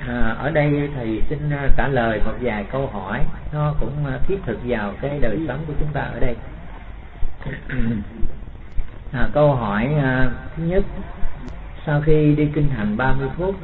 Ở đây thầy xin trả lời một vài câu hỏi, nó cũng thiết thực vào cái đời sống của chúng ta ở đây. Câu hỏi thứ nhất: sau khi đi kinh hành 30 phút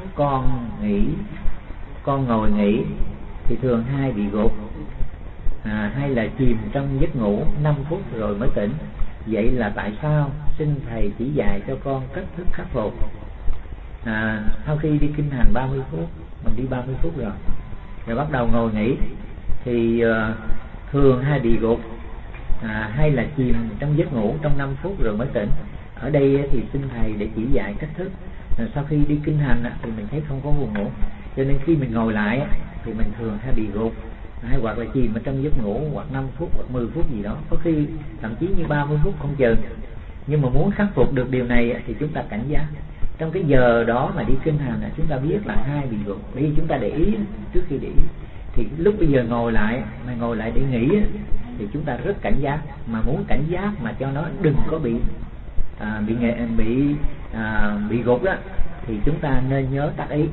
con ngồi nghỉ thì thường hay bị gục, hay là chìm trong giấc ngủ 5 phút rồi mới tỉnh. Vậy là tại sao? Xin thầy chỉ dạy cho con cách thức khắc phục. Sau khi đi kinh hành 30 phút, mình đi 30 phút rồi bắt đầu ngồi nghỉ thì thường hay bị gục, hay là chìm trong giấc ngủ trong 5 phút rồi mới tỉnh. Ở đây thì xin thầy để chỉ dạy cách thức. Sau khi đi kinh hành thì mình thấy không có buồn ngủ, cho nên khi mình ngồi lại thì mình thường hay bị gục, hay hoặc là chìm ở trong giấc ngủ, hoặc 5 phút hoặc 10 phút gì đó, có khi thậm chí như 30 phút không chừng. Nhưng mà muốn khắc phục được điều này thì chúng ta cảnh giác. Trong cái giờ đó mà đi kinh hành chúng ta biết là hay bị gục, đi chúng ta để ý trước khi để ý. Thì lúc bây giờ ngồi lại để nghỉ thì chúng ta rất cảnh giác. Mà muốn cảnh giác mà cho nó đừng có bị gục đó, thì chúng ta nên nhớ tác ý.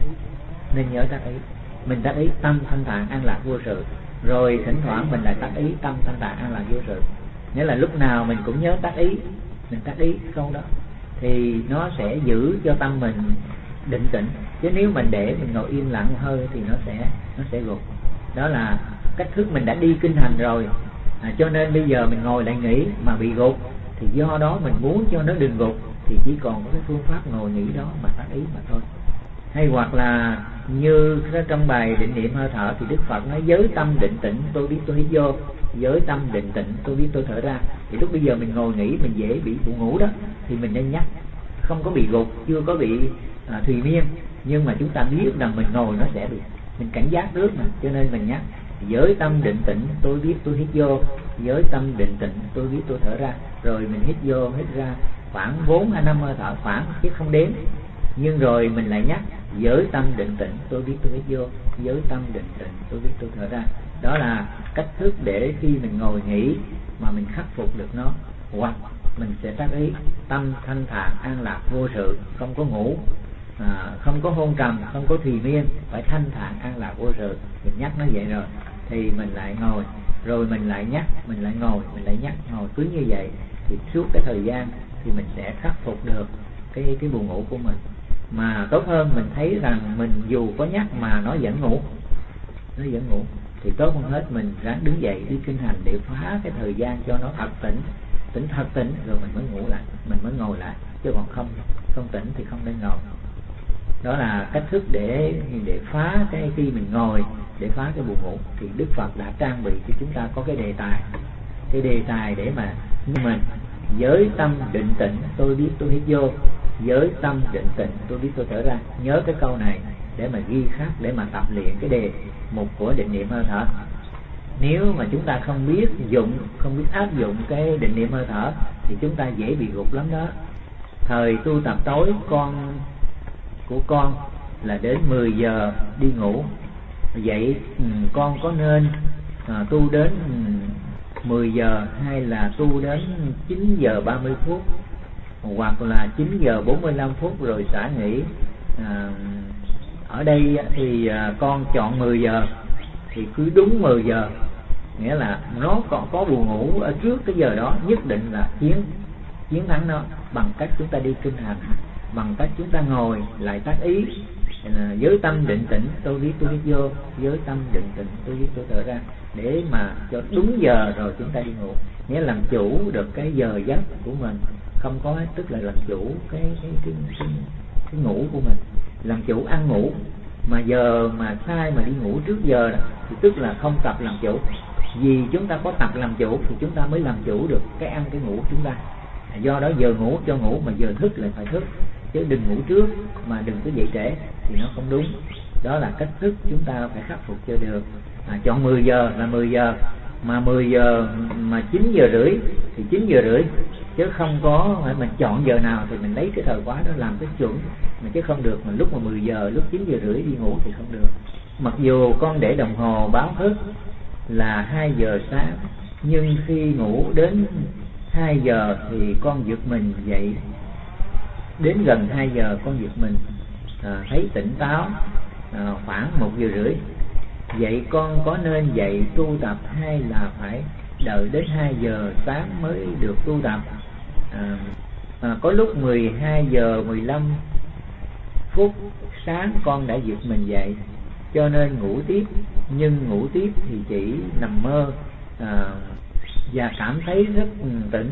Mình tác ý tâm thanh thản an lạc vô sự, rồi thỉnh thoảng mình lại tác ý tâm thanh thản an lạc vô sự. Nghĩa là lúc nào mình cũng nhớ tác ý, mình tác ý câu đó thì nó sẽ giữ cho tâm mình định tĩnh. Chứ nếu mình để mình ngồi im lặng hơi thì nó sẽ gục. Đó là cách thức. Mình đã đi kinh hành rồi, cho nên bây giờ mình ngồi lại nghỉ mà bị gục, thì do đó mình muốn cho nó đừng gục thì chỉ còn có cái phương pháp ngồi nghỉ đó mà tác ý mà thôi. Hay hoặc là như trong bài định niệm hơi thở thì Đức Phật nói giới tâm định tĩnh tôi biết tôi hít vô, giới tâm định tĩnh tôi biết tôi thở ra. Thì lúc bây giờ mình ngồi nghỉ mình dễ bị buồn ngủ đó, thì mình nên nhắc, không có bị gục, chưa có bị thùy miên, nhưng mà chúng ta biết rằng mình ngồi nó sẽ bị, mình cảnh giác trước mà, cho nên mình nhắc giới tâm định tĩnh tôi biết tôi hít vô, giới tâm định tĩnh tôi biết tôi thở ra. Rồi mình hít vô hít ra khoảng 4 hay 5 hơi thở khoảng, chứ không đếm. Nhưng rồi mình lại nhắc giới tâm định tĩnh tôi biết tôi hít vô, giới tâm định tĩnh tôi biết tôi thở ra. Đó là cách thức để khi mình ngồi nghỉ mà mình khắc phục được nó. Hoặc mình sẽ tác ý tâm thanh thản an lạc vô sự, không có ngủ, không có hôn trầm, không có thùy miên, phải thanh thản an lạc vô sự. Mình nhắc nó vậy rồi thì mình lại ngồi, rồi mình lại nhắc, mình lại ngồi, mình lại nhắc, ngồi cứ như vậy thì suốt cái thời gian thì mình sẽ khắc phục được cái buồn ngủ của mình. Mà tốt hơn mình thấy rằng mình dù có nhắc mà nó vẫn ngủ thì tốt hơn hết mình ráng đứng dậy đi kinh hành để phá cái thời gian cho nó thật tỉnh thật tỉnh, rồi mình mới ngủ lại, mình mới ngồi lại. Chứ còn không tỉnh thì không nên ngồi. Đó là cách thức để phá cái khi mình ngồi, để phá cái buồn ngủ. Thì Đức Phật đã trang bị cho chúng ta có cái đề tài để mà mình giới tâm định tĩnh tôi biết tôi hít vô, giới tâm định tĩnh tôi biết tôi thở ra. Nhớ cái câu này để mà ghi khắc, để mà tập luyện cái đề mục của định niệm hơi thở. Nếu mà chúng ta không biết áp dụng cái định niệm hơi thở thì chúng ta dễ bị gục lắm đó. Thời tu tập tối của con là đến 10 giờ đi ngủ. Vậy con có nên tu đến 10 giờ hay là tu đến 9 giờ 30 phút hoặc là 9 giờ 45 phút rồi xả nghỉ? Ở đây thì con chọn 10 giờ thì cứ đúng 10 giờ, nghĩa là nó còn có buồn ngủ ở trước cái giờ đó, nhất định là chiến thắng nó bằng cách chúng ta đi kinh hành, bằng cách chúng ta ngồi lại tác ý giới tâm định tĩnh tôi biết tôi hít vô, giới tâm định tĩnh tôi biết tôi thở ra, để mà cho đúng giờ rồi chúng ta đi ngủ. Nghĩa làm chủ được cái giờ giấc của mình, không có, tức là làm chủ cái ngủ của mình, làm chủ ăn ngủ. Mà giờ mà sai mà đi ngủ trước giờ đó, thì tức là không tập làm chủ. Vì chúng ta có tập làm chủ thì chúng ta mới làm chủ được cái ăn cái ngủ của chúng ta. Do đó giờ ngủ cho ngủ, mà giờ thức lại phải thức, chứ đừng ngủ trước mà đừng có dậy trễ thì nó không đúng. Đó là cách thức chúng ta phải khắc phục cho được. Chọn 10 giờ là 10 giờ, mà 10 giờ mà 9 giờ rưỡi thì 9 giờ rưỡi, chứ không có phải mình chọn giờ nào thì mình lấy cái thời khóa đó làm cái chuẩn, mà chứ không được mà lúc mà 10 giờ lúc 9 giờ rưỡi đi ngủ thì không được. Mặc dù con để đồng hồ báo thức là 2 giờ sáng, nhưng khi ngủ đến 2 giờ thì con giật mình dậy. Đến gần 2 giờ con giật mình thấy tỉnh táo, khoảng 1:30. Vậy con có nên dậy tu tập hay là phải đợi đến 2 giờ sáng mới được tu tập? Có lúc 12 giờ 15 phút sáng con đã giật mình dậy, cho nên ngủ tiếp, nhưng ngủ tiếp thì chỉ nằm mơ và cảm thấy rất tỉnh.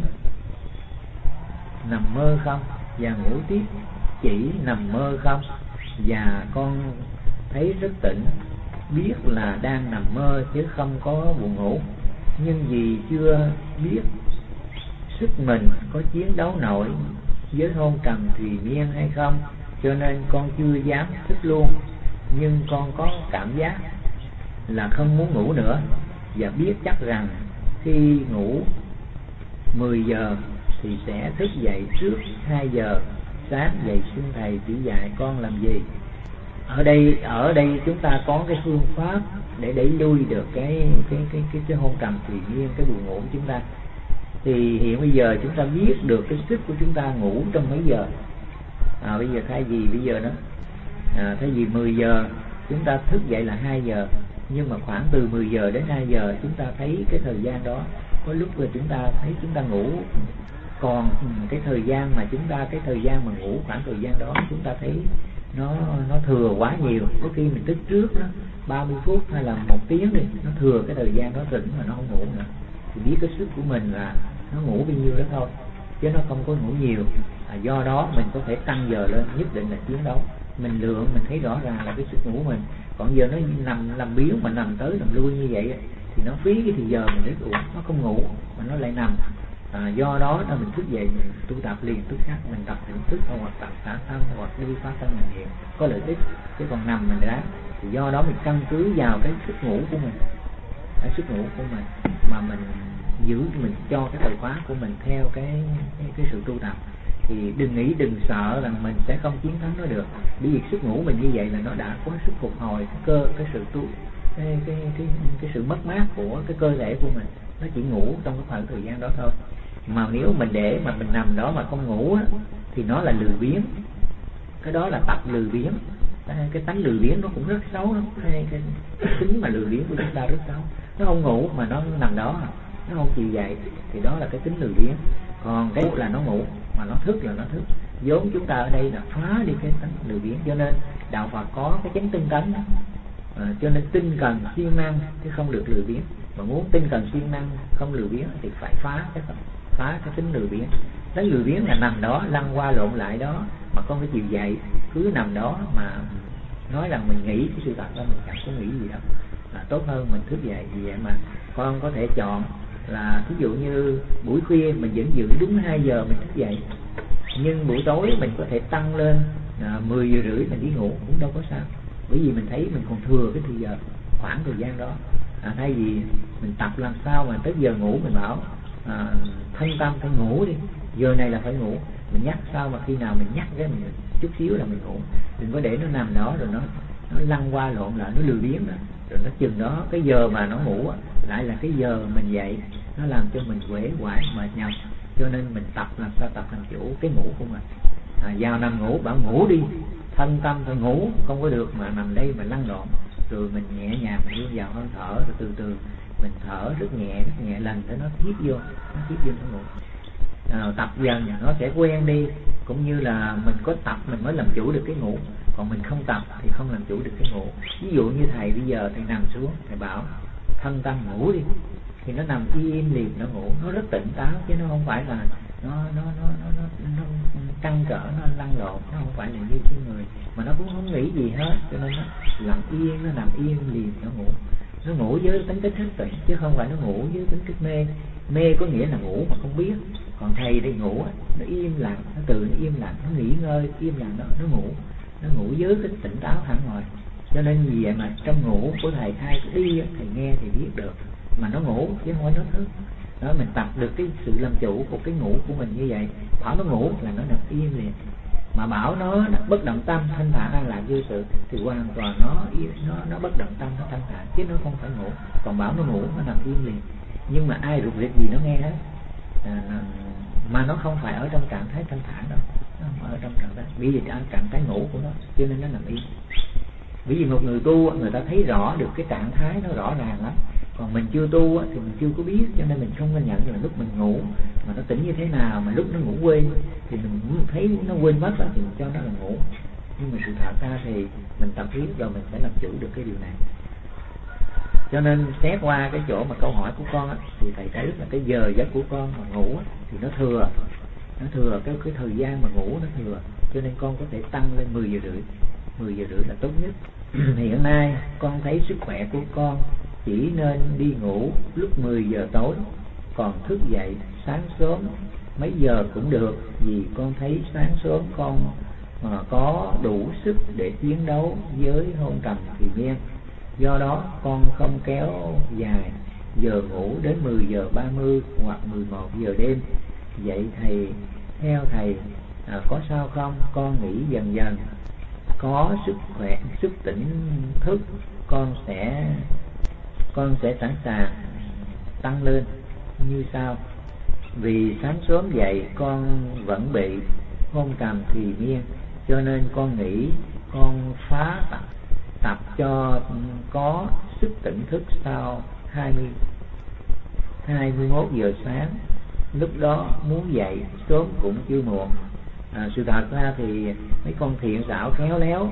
Nằm mơ không và ngủ tiếp chỉ nằm mơ không, và con thấy rất tỉnh, biết là đang nằm mơ chứ không có buồn ngủ, nhưng vì chưa biết sức mình có chiến đấu nổi với hôn trầm thùy miên hay không, cho nên con chưa dám thức luôn. Nhưng con có cảm giác là không muốn ngủ nữa, và biết chắc rằng khi ngủ 10 giờ thì sẽ thức dậy trước 2 giờ sáng. Vậy xin thầy chỉ dạy con làm gì? Ở đây chúng ta có cái phương pháp để đẩy lui được cái hôn trầm thùy miên, cái buồn ngủ của chúng ta. Thì hiện bây giờ chúng ta biết được cái sức của chúng ta ngủ trong mấy giờ. Bây giờ thay vì bây giờ đó thay vì 10 giờ chúng ta thức dậy là 2 giờ, nhưng mà khoảng từ 10 giờ đến 2 giờ chúng ta thấy cái thời gian đó, có lúc là chúng ta thấy chúng ta ngủ, còn cái thời gian mà ngủ khoảng thời gian đó chúng ta thấy nó thừa quá nhiều. Có khi mình thức trước đó 30 phút hay là 1 tiếng đi, nó thừa cái thời gian đó tỉnh mà nó không ngủ nữa. Thì biết cái sức của mình là nó ngủ bao nhiêu đó thôi, chứ nó không có ngủ nhiều. Do đó mình có thể tăng giờ lên, nhất định là chiến đấu. Mình lượng mình thấy rõ ràng là cái sức ngủ mình. Còn giờ nó nằm làm biếng mà nằm tới nằm lui như vậy thì nó phí cái thời giờ mình rất uổng, nó không ngủ mà nó lại nằm. Do đó là mình thức dậy mình tu tập liền tức khắc, mình tập tỉnh thức hoặc tập xả thân hoặc đi phá thân mình hiện có lợi ích. Chứ còn nằm mình đá thì do đó mình căn cứ vào cái sức ngủ của mình, cái sức ngủ của mình mà mình giữ, mình cho cái thời khóa của mình theo cái sự tu tập. Thì đừng nghĩ, đừng sợ rằng mình sẽ không chiến thắng nó được, bởi vì sức ngủ mình như vậy là nó đã có sức phục hồi cái sự tu, cái sự mất mát của cái cơ thể của mình. Nó chỉ ngủ trong cái khoảng thời gian đó thôi. Mà nếu mình để mà mình nằm đó mà không ngủ á, thì nó là lười biếng. Cái đó là tập lười biếng. Cái tánh lười biếng nó cũng rất xấu lắm. Cái tính mà lười biếng của chúng ta rất xấu. Nó không ngủ mà nó nằm đó, nó không chịu dậy, thì đó là cái tính lười biếng. Còn cái là nó ngủ mà nó thức là nó thức. Vốn chúng ta ở đây là phá đi cái tánh lười biếng, cho nên đạo Phật có cái chánh tinh tấn. Cho nên tinh cần siêng năng chứ không được lười biếng. Mà muốn tinh cần siêng năng không lười biếng thì phải phá cái tính lười biếng. Tính lười biếng là nằm đó lăn qua lộn lại đó mà không có chịu dậy, cứ nằm đó mà nói rằng mình nghĩ cái sự thật đó, mình chẳng có nghĩ gì đâu. Tốt hơn mình thức dậy. Vì vậy mà con có thể chọn là ví dụ như buổi khuya mình vẫn giữ đúng 2 giờ mình thức dậy, nhưng buổi tối mình có thể tăng lên 10 giờ rưỡi mình đi ngủ cũng đâu có sao, bởi vì mình thấy mình còn thừa cái thời giờ, khoảng thời gian đó. Thay vì mình tập làm sao mà tới giờ ngủ mình bảo thân tâm phải ngủ đi, giờ này là phải ngủ, mình nhắc sao mà khi nào mình nhắc cái mình chút xíu là mình ngủ, đừng có để nó nằm đó rồi nó lăn qua lộn lại, nó lười biếng đó, rồi nó chừng đó cái giờ mà nó ngủ lại là cái giờ mình dậy, nó làm cho mình uể oải mệt nhọc. Cho nên mình tập làm sao tập thành chủ cái ngủ của mình. Vào nằm ngủ bảo ngủ đi, thân tâm phải ngủ, không có được mà nằm đây mà lăn lộn. Rồi mình nhẹ nhàng mình đi vào hơi thở, rồi từ từ mình thở rất nhẹ lần để nó thiết vô nó ngủ. Tập dần nó sẽ quen đi, cũng như là mình có tập mình mới làm chủ được cái ngủ, còn mình không tập thì không làm chủ được cái ngủ. Ví dụ như thầy bây giờ thầy nằm xuống, thầy bảo thân tâm ngủ đi, thì nó nằm im liền nó ngủ, nó rất tỉnh táo, chứ nó không phải là nó căng trở, nó lăn lộn, nó không phải là như cái người mà nó cũng không nghĩ gì hết, cho nên nó nằm yên, nó nằm yên liền nó ngủ. Nó ngủ với tính cách thức tỉnh chứ không phải nó ngủ với tính cách mê. Mê có nghĩa là ngủ mà không biết, còn thầy đi ngủ nó im lặng, nó tự nó im lặng, nó nghỉ ngơi im lặng đó, nó ngủ với cái tỉnh táo hẳn rồi. Cho nên vì vậy mà trong ngủ của thầy ai đi thầy nghe thì biết được, mà nó ngủ chứ không phải nó thức. Đó, mình tập được cái sự làm chủ của cái ngủ của mình như vậy. Bảo nó ngủ là nó nằm im liền, mà bảo nó bất động tâm thanh thản an lạc vô sự thì hoàn toàn nó bất động tâm, nó thanh thản chứ nó không phải ngủ. Còn bảo nó ngủ nó nằm im liền, nhưng mà ai rụt rịch gì nó nghe hết, mà nó không phải ở trong trạng thái thanh thản đâu, nó không ở trong trạng thái, vì trạng thái ngủ của nó cho nên nó nằm im. Bởi vì một người tu người ta thấy rõ được cái trạng thái nó rõ ràng lắm, còn mình chưa tu thì mình chưa có biết, cho nên mình không có nhận là lúc mình ngủ mà nó tỉnh như thế nào, mà lúc nó ngủ quên thì mình thấy nó quên mất thì mình cho nó là ngủ. Nhưng mà sự thật ra thì mình tập riết rồi mình sẽ làm chủ được cái điều này. Cho nên xét qua cái chỗ mà câu hỏi của con thì thầy thấy là cái giờ giấc của con mà ngủ thì nó thừa cái thời gian mà ngủ nó thừa, cho nên con có thể tăng lên 10 giờ rưỡi là tốt nhất. Hiện nay con thấy sức khỏe của con chỉ nên đi ngủ lúc 10 giờ tối, còn thức dậy sáng sớm mấy giờ cũng được, vì con thấy sáng sớm con có đủ sức để chiến đấu với hôn trầm thì miên. Do đó con không kéo dài giờ ngủ đến 10 giờ 30 hoặc 11 giờ đêm. Vậy thầy, theo thầy có sao không? Con nghĩ dần dần có sức khỏe, sức tỉnh thức, con sẽ sẵn sàng tăng lên như sau. Vì sáng sớm dậy con vẫn bị hôn trầm thì miên, cho nên con nghĩ con phá tập cho có sức tỉnh thức sau 21 giờ sáng. Lúc đó muốn dậy sớm cũng chưa muộn. Sự thật ra thì mấy con thiện xảo khéo léo,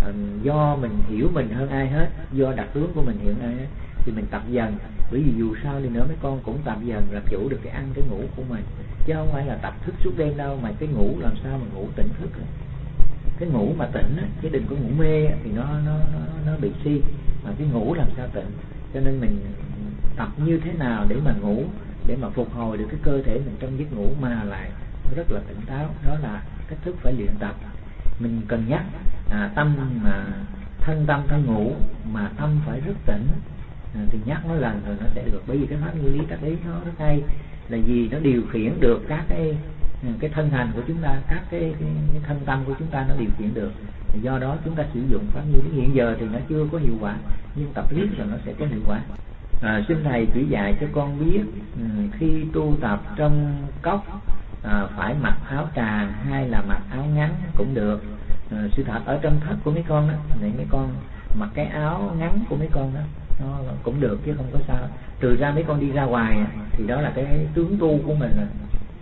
do mình hiểu mình hơn ai hết, do đặc tướng của mình hiện nay thì mình tập dần. Bởi vì dù sao đi nữa mấy con cũng tập dần làm chủ được cái ăn cái ngủ của mình, chứ không phải là tập thức suốt đêm đâu. Mà cái ngủ làm sao mà ngủ tỉnh thức, cái ngủ mà tỉnh chứ đừng có ngủ mê thì nó bị si, mà cái ngủ làm sao tỉnh. Cho nên mình tập như thế nào để mà ngủ, để mà phục hồi được cái cơ thể mình trong giấc ngủ mà lại rất là tỉnh táo. Đó là cách thức phải luyện tập. Mình cần nhắc tâm mà thân tâm phải ngủ mà tâm phải rất tỉnh, thì nhắc nó lần rồi nó sẽ được. Bởi vì cái pháp nguyên lý tác ý nó rất hay, là vì nó điều khiển được các cái thân hành của chúng ta, các cái thân tâm của chúng ta nó điều khiển được. Do đó chúng ta sử dụng pháp nguyên lý hiện giờ thì nó chưa có hiệu quả, nhưng tập riết rồi nó sẽ có hiệu quả. Xin thầy chỉ dạy cho con biết khi tu tập trong cốc phải mặc áo tràng hay là mặc áo ngắn cũng được. Sự thật ở trong thất của mấy con đó, mấy con mặc cái áo ngắn của mấy con đó nó cũng được chứ không có sao. Trừ ra mấy con đi ra ngoài thì đó là cái tướng tu của mình rồi,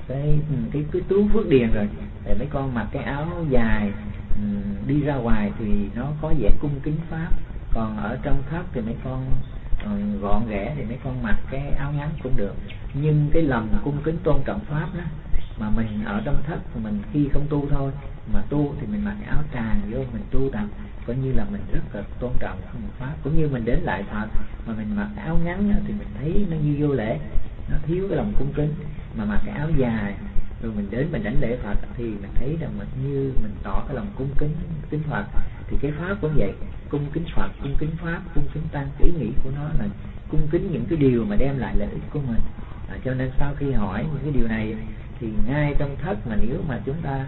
cái tướng phước điền rồi. Để mấy con mặc cái áo dài đi ra ngoài thì nó có vẻ cung kính pháp. Còn ở trong thất thì mấy con gọn ghẽ thì mấy con mặc cái áo ngắn cũng được. Nhưng cái lòng cung kính tôn trọng pháp đó, mà mình ở trong thất mình khi không tu thôi, mà tu thì mình mặc cái áo tràng vô mình tu tập, coi như là mình rất là tôn trọng pháp. Cũng như mình đến lại Phật mà mình mặc cái áo ngắn thì mình thấy nó như vô lễ, nó thiếu cái lòng cung kính. Mà mặc cái áo dài rồi mình đến mình đánh lễ Phật thì mình thấy rằng mình như mình tỏ cái lòng cung kính Phật. Thì cái pháp cũng vậy, cung kính Phật, cung kính pháp, cung kính tăng. Ý nghĩ của nó là cung kính những cái điều mà đem lại lợi ích của mình. Cho nên sau khi hỏi những cái điều này thì ngay trong thất mà nếu mà chúng ta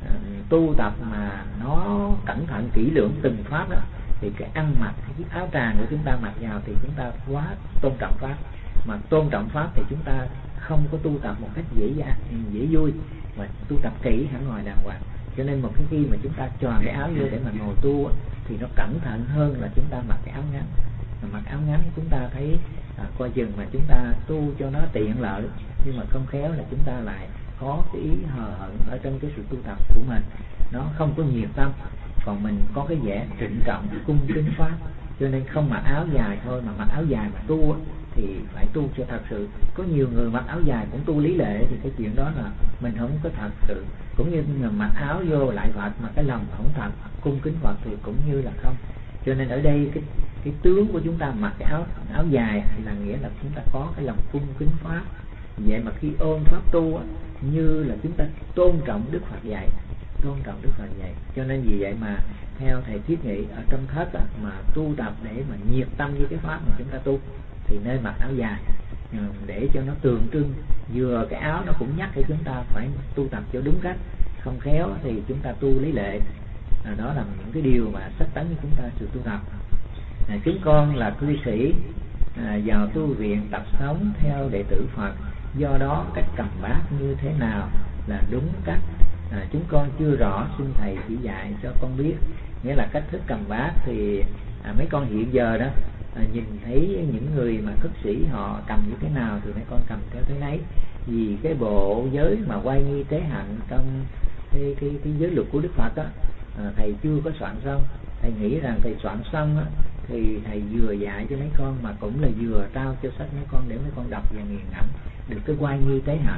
tu tập mà nó cẩn thận kỹ lưỡng từng pháp đó, thì cái ăn mặc, cái chiếc áo tràng của chúng ta mặc vào thì chúng ta quá tôn trọng pháp. Mà tôn trọng pháp thì chúng ta không có tu tập một cách dễ vui, mà tu tập kỹ hẳn ngoài đàng hoàng. Cho nên một cái khi mà chúng ta choàng cái áo vô để mà ngồi tu thì nó cẩn thận hơn là chúng ta mặc cái áo ngắn. Mà mặc áo ngắn chúng ta thấy coi chừng mà chúng ta tu cho nó tiện lợi, nhưng mà không khéo là chúng ta lại có cái ý hờ hững ở trong cái sự tu tập của mình, nó không có nhiệt tâm. Còn mình có cái vẻ trịnh trọng cung kính pháp, cho nên không mặc áo dài thôi, mà mặc áo dài mà tu thì phải tu cho thật sự. Có nhiều người mặc áo dài cũng tu lý lệ thì cái chuyện đó là mình không có thật sự. Cũng như là mặc áo vô lại Phật mà cái lòng không thật cung kính Phật thì cũng như là không. Cho nên ở đây cái tướng của chúng ta mặc cái áo dài là nghĩa là chúng ta có cái lòng cung kính pháp. Vậy mà khi ôn pháp tu như là chúng ta tôn trọng Đức Phật dạy, tôn trọng Đức Phật dạy. Cho nên vì vậy mà theo thầy thiết nghĩ ở trong thất mà tu tập để mà nhiệt tâm với cái pháp mà chúng ta tu thì nên mặc áo dài để cho nó tượng trưng. Vừa cái áo nó cũng nhắc cho chúng ta phải tu tập cho đúng cách, không khéo thì chúng ta tu lý lệ. Đó là những cái điều mà sách tấn với chúng ta sự tu tập. Chúng con là cư sĩ vào tu viện tập sống theo đệ tử Phật, do đó cách cầm bát như thế nào là đúng cách Chúng con chưa rõ, xin thầy chỉ dạy cho con biết. Nghĩa là cách thức cầm bát thì mấy con hiện giờ đó nhìn thấy những người mà cất sĩ họ cầm như thế nào thì mấy con cầm theo thế nấy. Vì cái bộ giới mà quay nghi tế hạnh trong cái giới luật của Đức Phật đó, thầy chưa có soạn xong. Thầy nghĩ rằng thầy soạn xong á, thì thầy vừa dạy cho mấy con mà cũng là vừa trao cho sách mấy con để mấy con đọc và nghiền ngẫm được cái quay nghi tế hạnh.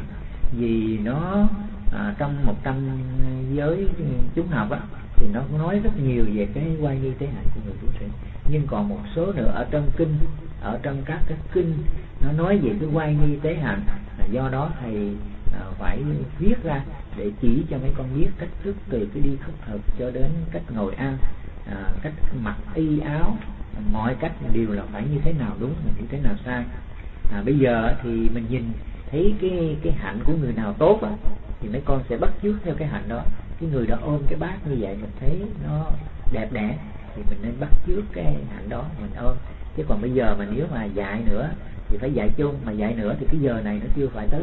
Vì nó trong 100 giới chúng học á, thì nó nói rất nhiều về cái quay nghi tế hạnh của người tu sĩ. Nhưng còn một số nữa ở trong kinh, ở trong các cái kinh nó nói về cái quay nghi tế hạnh, là do đó thầy phải viết ra để chỉ cho mấy con biết cách thức từ cái đi khất thực cho đến cách ngồi ăn, cách mặc y áo, mọi cách đều là phải như thế nào đúng và như thế nào sai. Bây giờ thì mình nhìn thấy cái hạnh của người nào tốt á, thì mấy con sẽ bắt chước theo cái hạnh đó. Cái người đó ôm cái bát như vậy mình thấy nó đẹp đẽ thì mình nên bắt chước cái hạnh đó mình ôm. Chứ còn bây giờ mà nếu mà dạy nữa thì phải dạy chung, mà dạy nữa thì cái giờ này nó chưa phải tới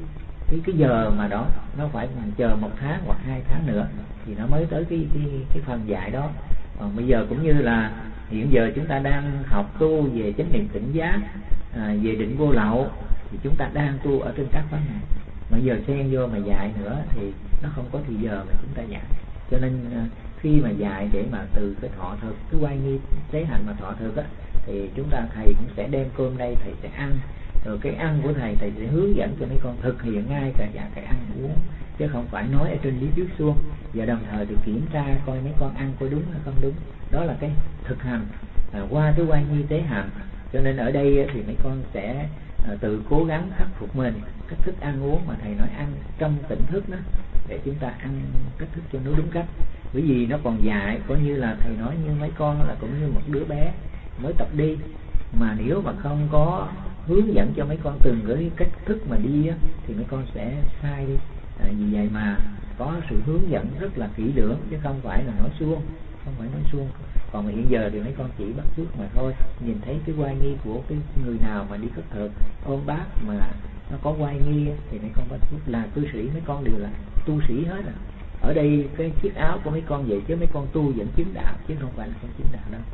cái giờ mà đó, nó phải chờ 1 tháng hoặc 2 tháng nữa thì nó mới tới cái phần dạy đó. Còn bây giờ cũng như là hiện giờ chúng ta đang học tu về chánh niệm tỉnh giác, về định vô lậu, thì chúng ta đang tu ở trên các pháp này. Mà giờ xen vô mà dạy nữa thì nó không có thì giờ mà chúng ta dạy. Cho nên khi mà dạy để mà từ cái thọ thực, cái quay nghi tế hạnh mà thọ thực á, thì chúng ta thầy cũng sẽ đem cơm đây, thầy sẽ ăn. Rồi cái ăn của thầy sẽ hướng dẫn cho mấy con thực hiện ngay cả cái ăn uống, chứ không phải nói ở trên lý thuyết suông. Và đồng thời thì kiểm tra coi mấy con ăn có đúng hay không đúng. Đó là cái thực hành qua cái quay nghi tế hạnh. Cho nên ở đây thì mấy con sẽ tự cố gắng khắc phục mình cách thức ăn uống, mà thầy nói ăn trong tỉnh thức đó, để chúng ta ăn cách thức cho nó đúng cách. Bởi vì nó còn dạy, coi như là thầy nói như mấy con là cũng như một đứa bé mới tập đi, mà nếu mà không có hướng dẫn cho mấy con từng cái cách thức mà đi á, thì mấy con sẽ sai đi. Vì vậy mà có sự hướng dẫn rất là kỹ lưỡng, chứ không phải là nói suông, không phải nói suông. Còn mà hiện giờ thì mấy con chỉ bắt chước mà thôi. Nhìn thấy cái quay nghi của cái người nào mà đi khất thực ôm bát mà nó có quay nghi thì mấy con bắt chước. Là cư sĩ mấy con đều là tu sĩ hết à. Ở đây cái chiếc áo của mấy con vậy, chứ mấy con tu vẫn chứng đạo, chứ không phải là không chứng đạo đâu.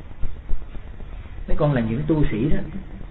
Mấy con là những tu sĩ đó.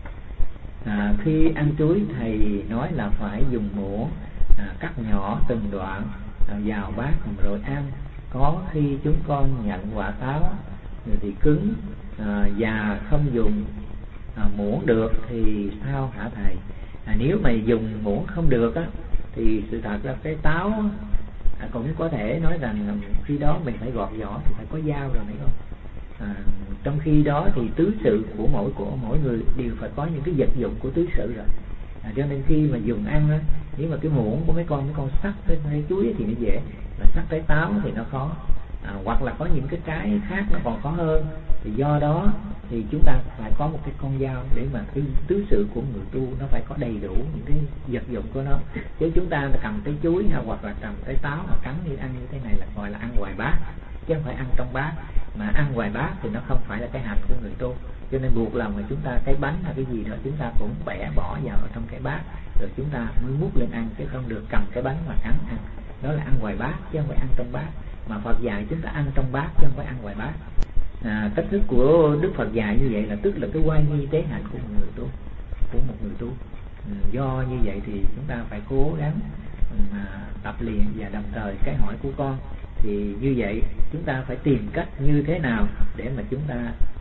Khi ăn chuối thầy nói là phải dùng muỗng cắt nhỏ từng đoạn vào bát rồi ăn. Có khi chúng con nhận quả táo thì cứng và không dùng muỗng được thì sao hả thầy? Nếu mà dùng muỗng không được á, thì sự thật là cái táo cũng có thể nói rằng khi đó mình phải gọt vỏ thì phải có dao rồi phải không? Trong khi đó thì tứ sự của mỗi người đều phải có những cái vật dụng của tứ sự rồi. Cho nên khi mà dùng ăn á, nếu mà cái muỗng của mấy con sắc tới chuối thì nó dễ, mà sắc tới táo thì nó khó. Hoặc là có những cái trái khác nó còn khó hơn, thì do đó thì chúng ta phải có một cái con dao để mà cái tứ sự của người tu nó phải có đầy đủ những cái vật dụng của nó. Chứ chúng ta cầm cái chuối hoặc là cầm cái táo mà cắn như ăn như thế này là gọi là ăn ngoài bát, chứ không phải ăn trong bát. Mà ăn ngoài bát thì nó không phải là cái hạnh của người tu. Cho nên buộc lòng là chúng ta cái bánh hay cái gì đó chúng ta cũng bẻ bỏ vào trong cái bát, rồi chúng ta mới múc lên ăn, chứ không được cầm cái bánh mà cắn ăn. Đó là ăn ngoài bát chứ không phải ăn trong bát. Mà Phật dạy chúng ta ăn trong bát chứ không phải ăn ngoài bát. Cách thức của Đức Phật dạy như vậy là tức là cái quay nghi tế hạnh của một người tu. Do như vậy thì chúng ta phải cố gắng tập luyện. Và đồng thời cái hỏi của con thì như vậy chúng ta phải tìm cách như thế nào để mà chúng ta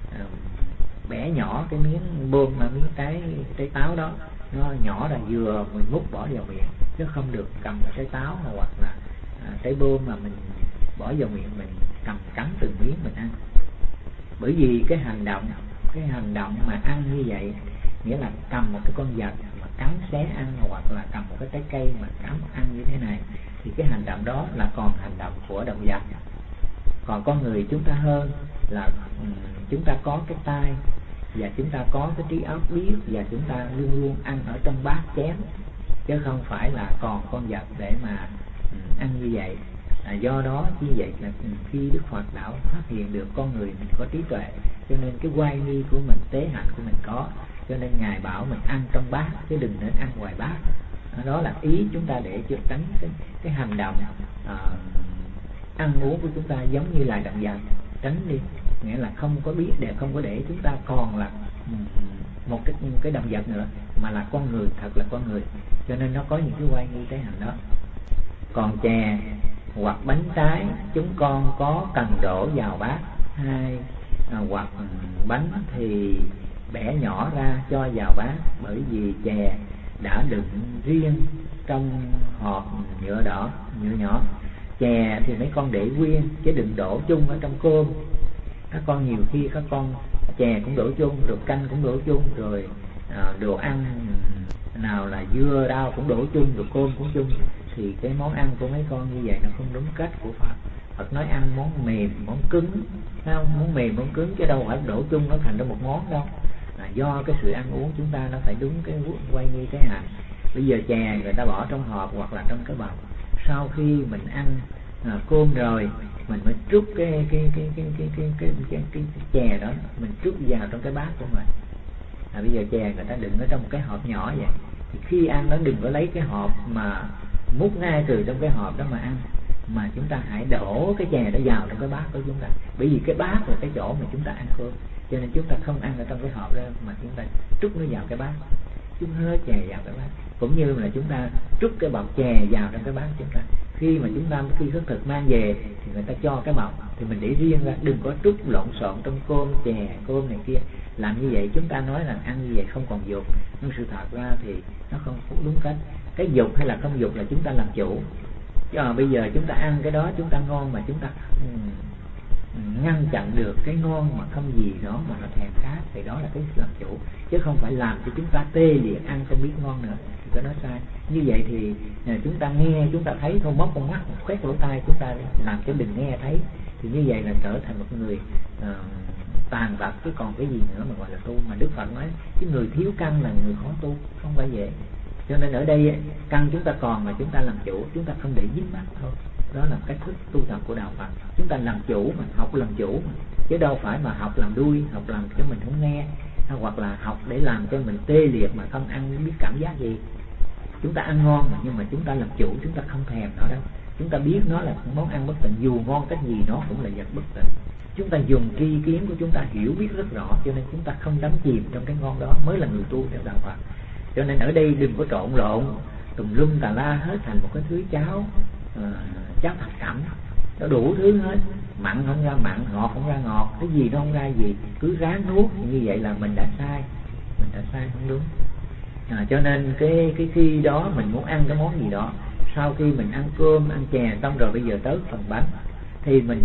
bẻ nhỏ cái miếng bơm mà miếng trái táo đó nó nhỏ là vừa mình múc bỏ vào miệng, chứ không được cầm trái táo hoặc là trái bơm mà mình bỏ vào miệng mình cầm cắn từng miếng mình ăn. Bởi vì cái hành động mà ăn như vậy nghĩa là cầm một cái con vật mà cắn xé ăn, hoặc là cầm một cái trái cây mà cắn ăn như thế này, thì cái hành động đó là còn hành động của động vật. Còn con người chúng ta hơn là chúng ta có cái tai và chúng ta có cái trí óc biết, và chúng ta luôn luôn ăn ở trong bát chén, chứ không phải là còn con vật để mà ăn như vậy. Do đó như vậy là khi Đức Phật đã phát hiện được con người mình có trí tuệ, cho nên cái quay nghi của mình, tế hạnh của mình có, cho nên Ngài bảo mình ăn trong bát chứ đừng nên ăn ngoài bát. Đó là ý chúng ta để cho tránh cái hành động ăn uống của chúng ta giống như là động vật, tránh đi, nghĩa là không có biết không có để chúng ta còn là một cái động vật nữa, mà là con người, thật là con người. Cho nên nó có những cái quay nghi tế hành đó. Còn chè hoặc bánh trái chúng con có cần đổ vào bát hay hoặc bánh thì bẻ nhỏ ra cho vào bát, bởi vì chè đã đựng riêng trong hộp nhựa nhỏ. Chè thì mấy con để nguyên chứ đừng đổ chung ở trong cơm. Các con nhiều khi các con chè cũng đổ chung, rồi canh cũng đổ chung, rồi đồ ăn nào là dưa đao cũng đổ chung, rồi cơm cũng chung, thì cái món ăn của mấy con như vậy nó không đúng cách của Phật. Phật nói ăn món mềm, món cứng, không? Món mềm, món cứng, chứ đâu phải đổ chung nó thành ra một món đâu. Do cái sự ăn uống chúng ta nó phải đúng cái quay nghi tế hạnh. Bây giờ chè người ta bỏ trong hộp hoặc là trong cái bọc, sau khi mình ăn cơm rồi mình mới trút cái chè đó mình trút vào trong cái bát của mình. Bây giờ chè người ta đựng ở trong một cái hộp nhỏ vậy, thì khi ăn nó đừng có lấy cái hộp mà múc ngay từ trong cái hộp đó mà ăn, mà chúng ta hãy đổ cái chè đó vào trong cái bát của chúng ta, bởi vì cái bát là cái chỗ mà chúng ta ăn cơm, cho nên chúng ta không ăn ở trong cái hộp đó mà chúng ta trút nó vào cái bát, chúng hết chè vào cái bát. Cũng như là chúng ta trút cái bọc chè vào trong cái bát chúng ta. Khi mà chúng ta khi khất thực mang về thì người ta cho cái bọc thì mình để riêng ra, đừng có trút lộn xộn trong cơm chè cơm này kia. Làm như vậy chúng ta nói là ăn như vậy không còn dục, nhưng sự thật ra thì nó không đúng cách. Cái dục hay là không dục là chúng ta làm chủ. Chứ bây giờ chúng ta ăn cái đó chúng ta ngon mà chúng ta ngăn chặn được cái ngon mà không gì đó mà nó thèm khát, thì đó là cái làm chủ, chứ không phải làm cho chúng ta tê liệt ăn không biết ngon nữa, thì cái đó sai. Như vậy thì chúng ta nghe chúng ta thấy thôi, móc con mắt khoét lỗ tai chúng ta làm cho đừng nghe thấy, thì như vậy là trở thành một người tàn tật, chứ còn cái gì nữa mà gọi là tu. Mà Đức Phật nói cái người thiếu căn là người khó tu, không phải vậy. Cho nên ở đây căn chúng ta còn mà chúng ta làm chủ, chúng ta không để dính mắc thôi. Đó là cách thức tu tập của đạo Phật. Chúng ta làm chủ mà, học làm chủ mà, chứ đâu phải mà học làm đuôi, học làm cho mình không nghe, hoặc là học để làm cho mình tê liệt mà không ăn biết cảm giác gì. Chúng ta ăn ngon mà, nhưng mà chúng ta làm chủ, chúng ta không thèm nó đâu. Chúng ta biết nó là món ăn bất tịnh, dù ngon cách gì nó cũng là vật bất tịnh. Chúng ta dùng tri kiến của chúng ta hiểu biết rất rõ, cho nên chúng ta không đắm chìm trong cái ngon đó mới là người tu theo đạo Phật. Cho nên ở đây đừng có trộn lộn tùm lum tà la hết thành một cái thứ cháo thập cẩm, nó đủ thứ hết, mặn không ra mặn, ngọt không ra ngọt, cái gì nó không ra gì, cứ ráng nuốt. Như vậy là mình đã sai, không đúng. Cho nên cái khi đó mình muốn ăn cái món gì đó, sau khi mình ăn cơm ăn chè xong rồi, bây giờ tới phần bánh thì mình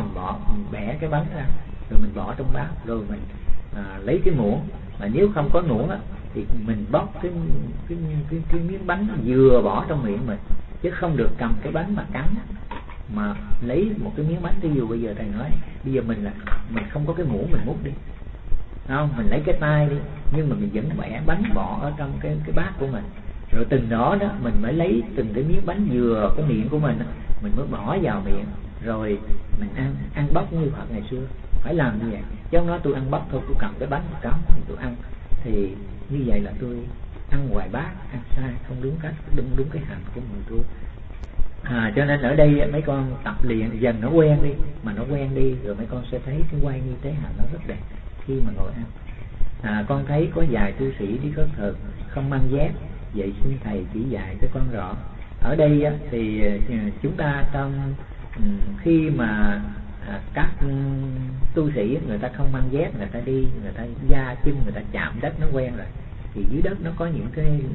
bẻ cái bánh ra, rồi mình bỏ trong bát, rồi mình lấy cái muỗng, mà nếu không có muỗng á thì mình bóc cái miếng bánh vừa bỏ trong miệng mình, chứ không được cầm cái bánh mà cắn, mà lấy một cái miếng bánh. Ví dụ bây giờ thầy nói bây giờ mình không có cái muỗng mình múc đi, không, mình lấy cái tay đi, nhưng mà mình vẫn bẻ bánh bỏ ở trong cái bát của mình, rồi từng đó mình mới lấy từng cái miếng bánh vừa cái miệng của mình mới bỏ vào miệng, rồi mình ăn bóc như Phật ngày xưa phải làm như vậy, chứ không nói tôi ăn bóc thôi, tôi cầm cái bánh cắm tôi ăn, thì như vậy là tôi ăn ngoài bát, ăn sai, không đúng cách, đúng cái hành của người tu. Cho nên ở đây mấy con tập luyện dần nó quen đi, mà nó quen đi rồi mấy con sẽ thấy cái quay như thế hành nó rất đẹp khi mà ngồi ăn. Con thấy có vài tu sĩ đi khất thực không mang dép, vậy xin thầy chỉ dạy cho con rõ. Ở đây thì chúng ta trong khi mà các tu sĩ người ta không mang dép, người ta đi, người ta da chân người ta chạm đất nó quen rồi, thì dưới đất nó có những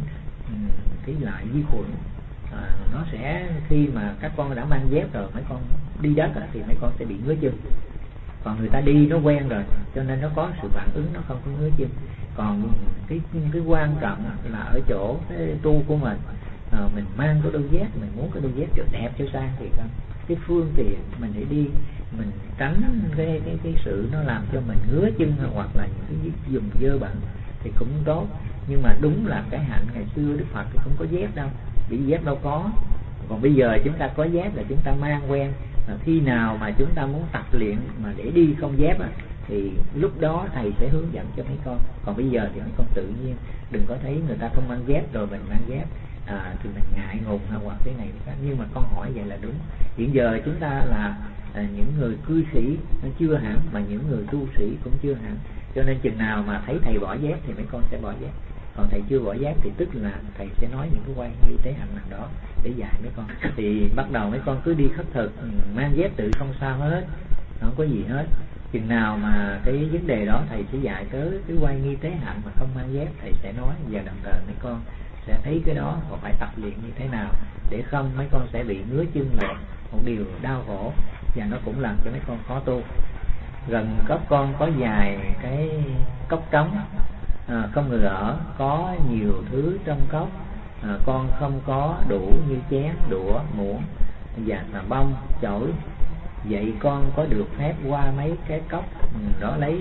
cái loại vi khuẩn, nó sẽ khi mà các con đã mang dép rồi, mấy con đi đất thì mấy con sẽ bị ngứa chân. Còn người ta đi nó quen rồi, cho nên nó có sự phản ứng, nó không có ngứa chân. Còn cái quan trọng là ở chỗ cái tu của mình, mình mang cái đôi dép, mình muốn cái đôi dép cho đẹp cho sang thì không, cái phương tiện mình để đi, mình tránh cái sự nó làm cho mình ngứa chân, hoặc là những cái dùng dơ bẩn thì cũng tốt. Nhưng mà đúng là cái hạnh ngày xưa Đức Phật thì không có dép đâu, bị dép đâu có. Còn bây giờ chúng ta có dép là chúng ta mang quen, khi nào mà chúng ta muốn tập luyện mà để đi không dép thì lúc đó thầy sẽ hướng dẫn cho mấy con. Còn bây giờ thì mấy con tự nhiên đừng có thấy người ta không mang dép rồi mình mang dép. thì mình ngại ngùng hay hoặc thế này thế khác. Nhưng mà con hỏi vậy là đúng. Hiện giờ chúng ta là những người cư sĩ nó chưa hẳn, mà những người tu sĩ cũng chưa hẳn. Cho nên chừng nào mà thấy thầy bỏ dép thì mấy con sẽ bỏ dép, còn thầy chưa bỏ dép thì tức là thầy sẽ nói những cái quan nghi tế hành nào đó để dạy mấy con. Thì bắt đầu mấy con cứ đi khất thực, mang dép tự không sao hết, không có gì hết. Chừng nào mà cái vấn đề đó thầy sẽ dạy tới cái quan nghi tế hạnh mà không mang dép, thầy sẽ nói. Giờ đồng thời mấy con sẽ thấy cái đó còn phải tập luyện như thế nào, để không mấy con sẽ bị ngứa chân là một điều đau khổ, và nó cũng làm cho mấy con khó tu. Gần cốc con có vài cái cốc trống, không người ở, có nhiều thứ trong cốc, con không có đủ như chén, đũa, muỗng và xà bông, chổi. Vậy con có được phép qua mấy cái cốc đó lấy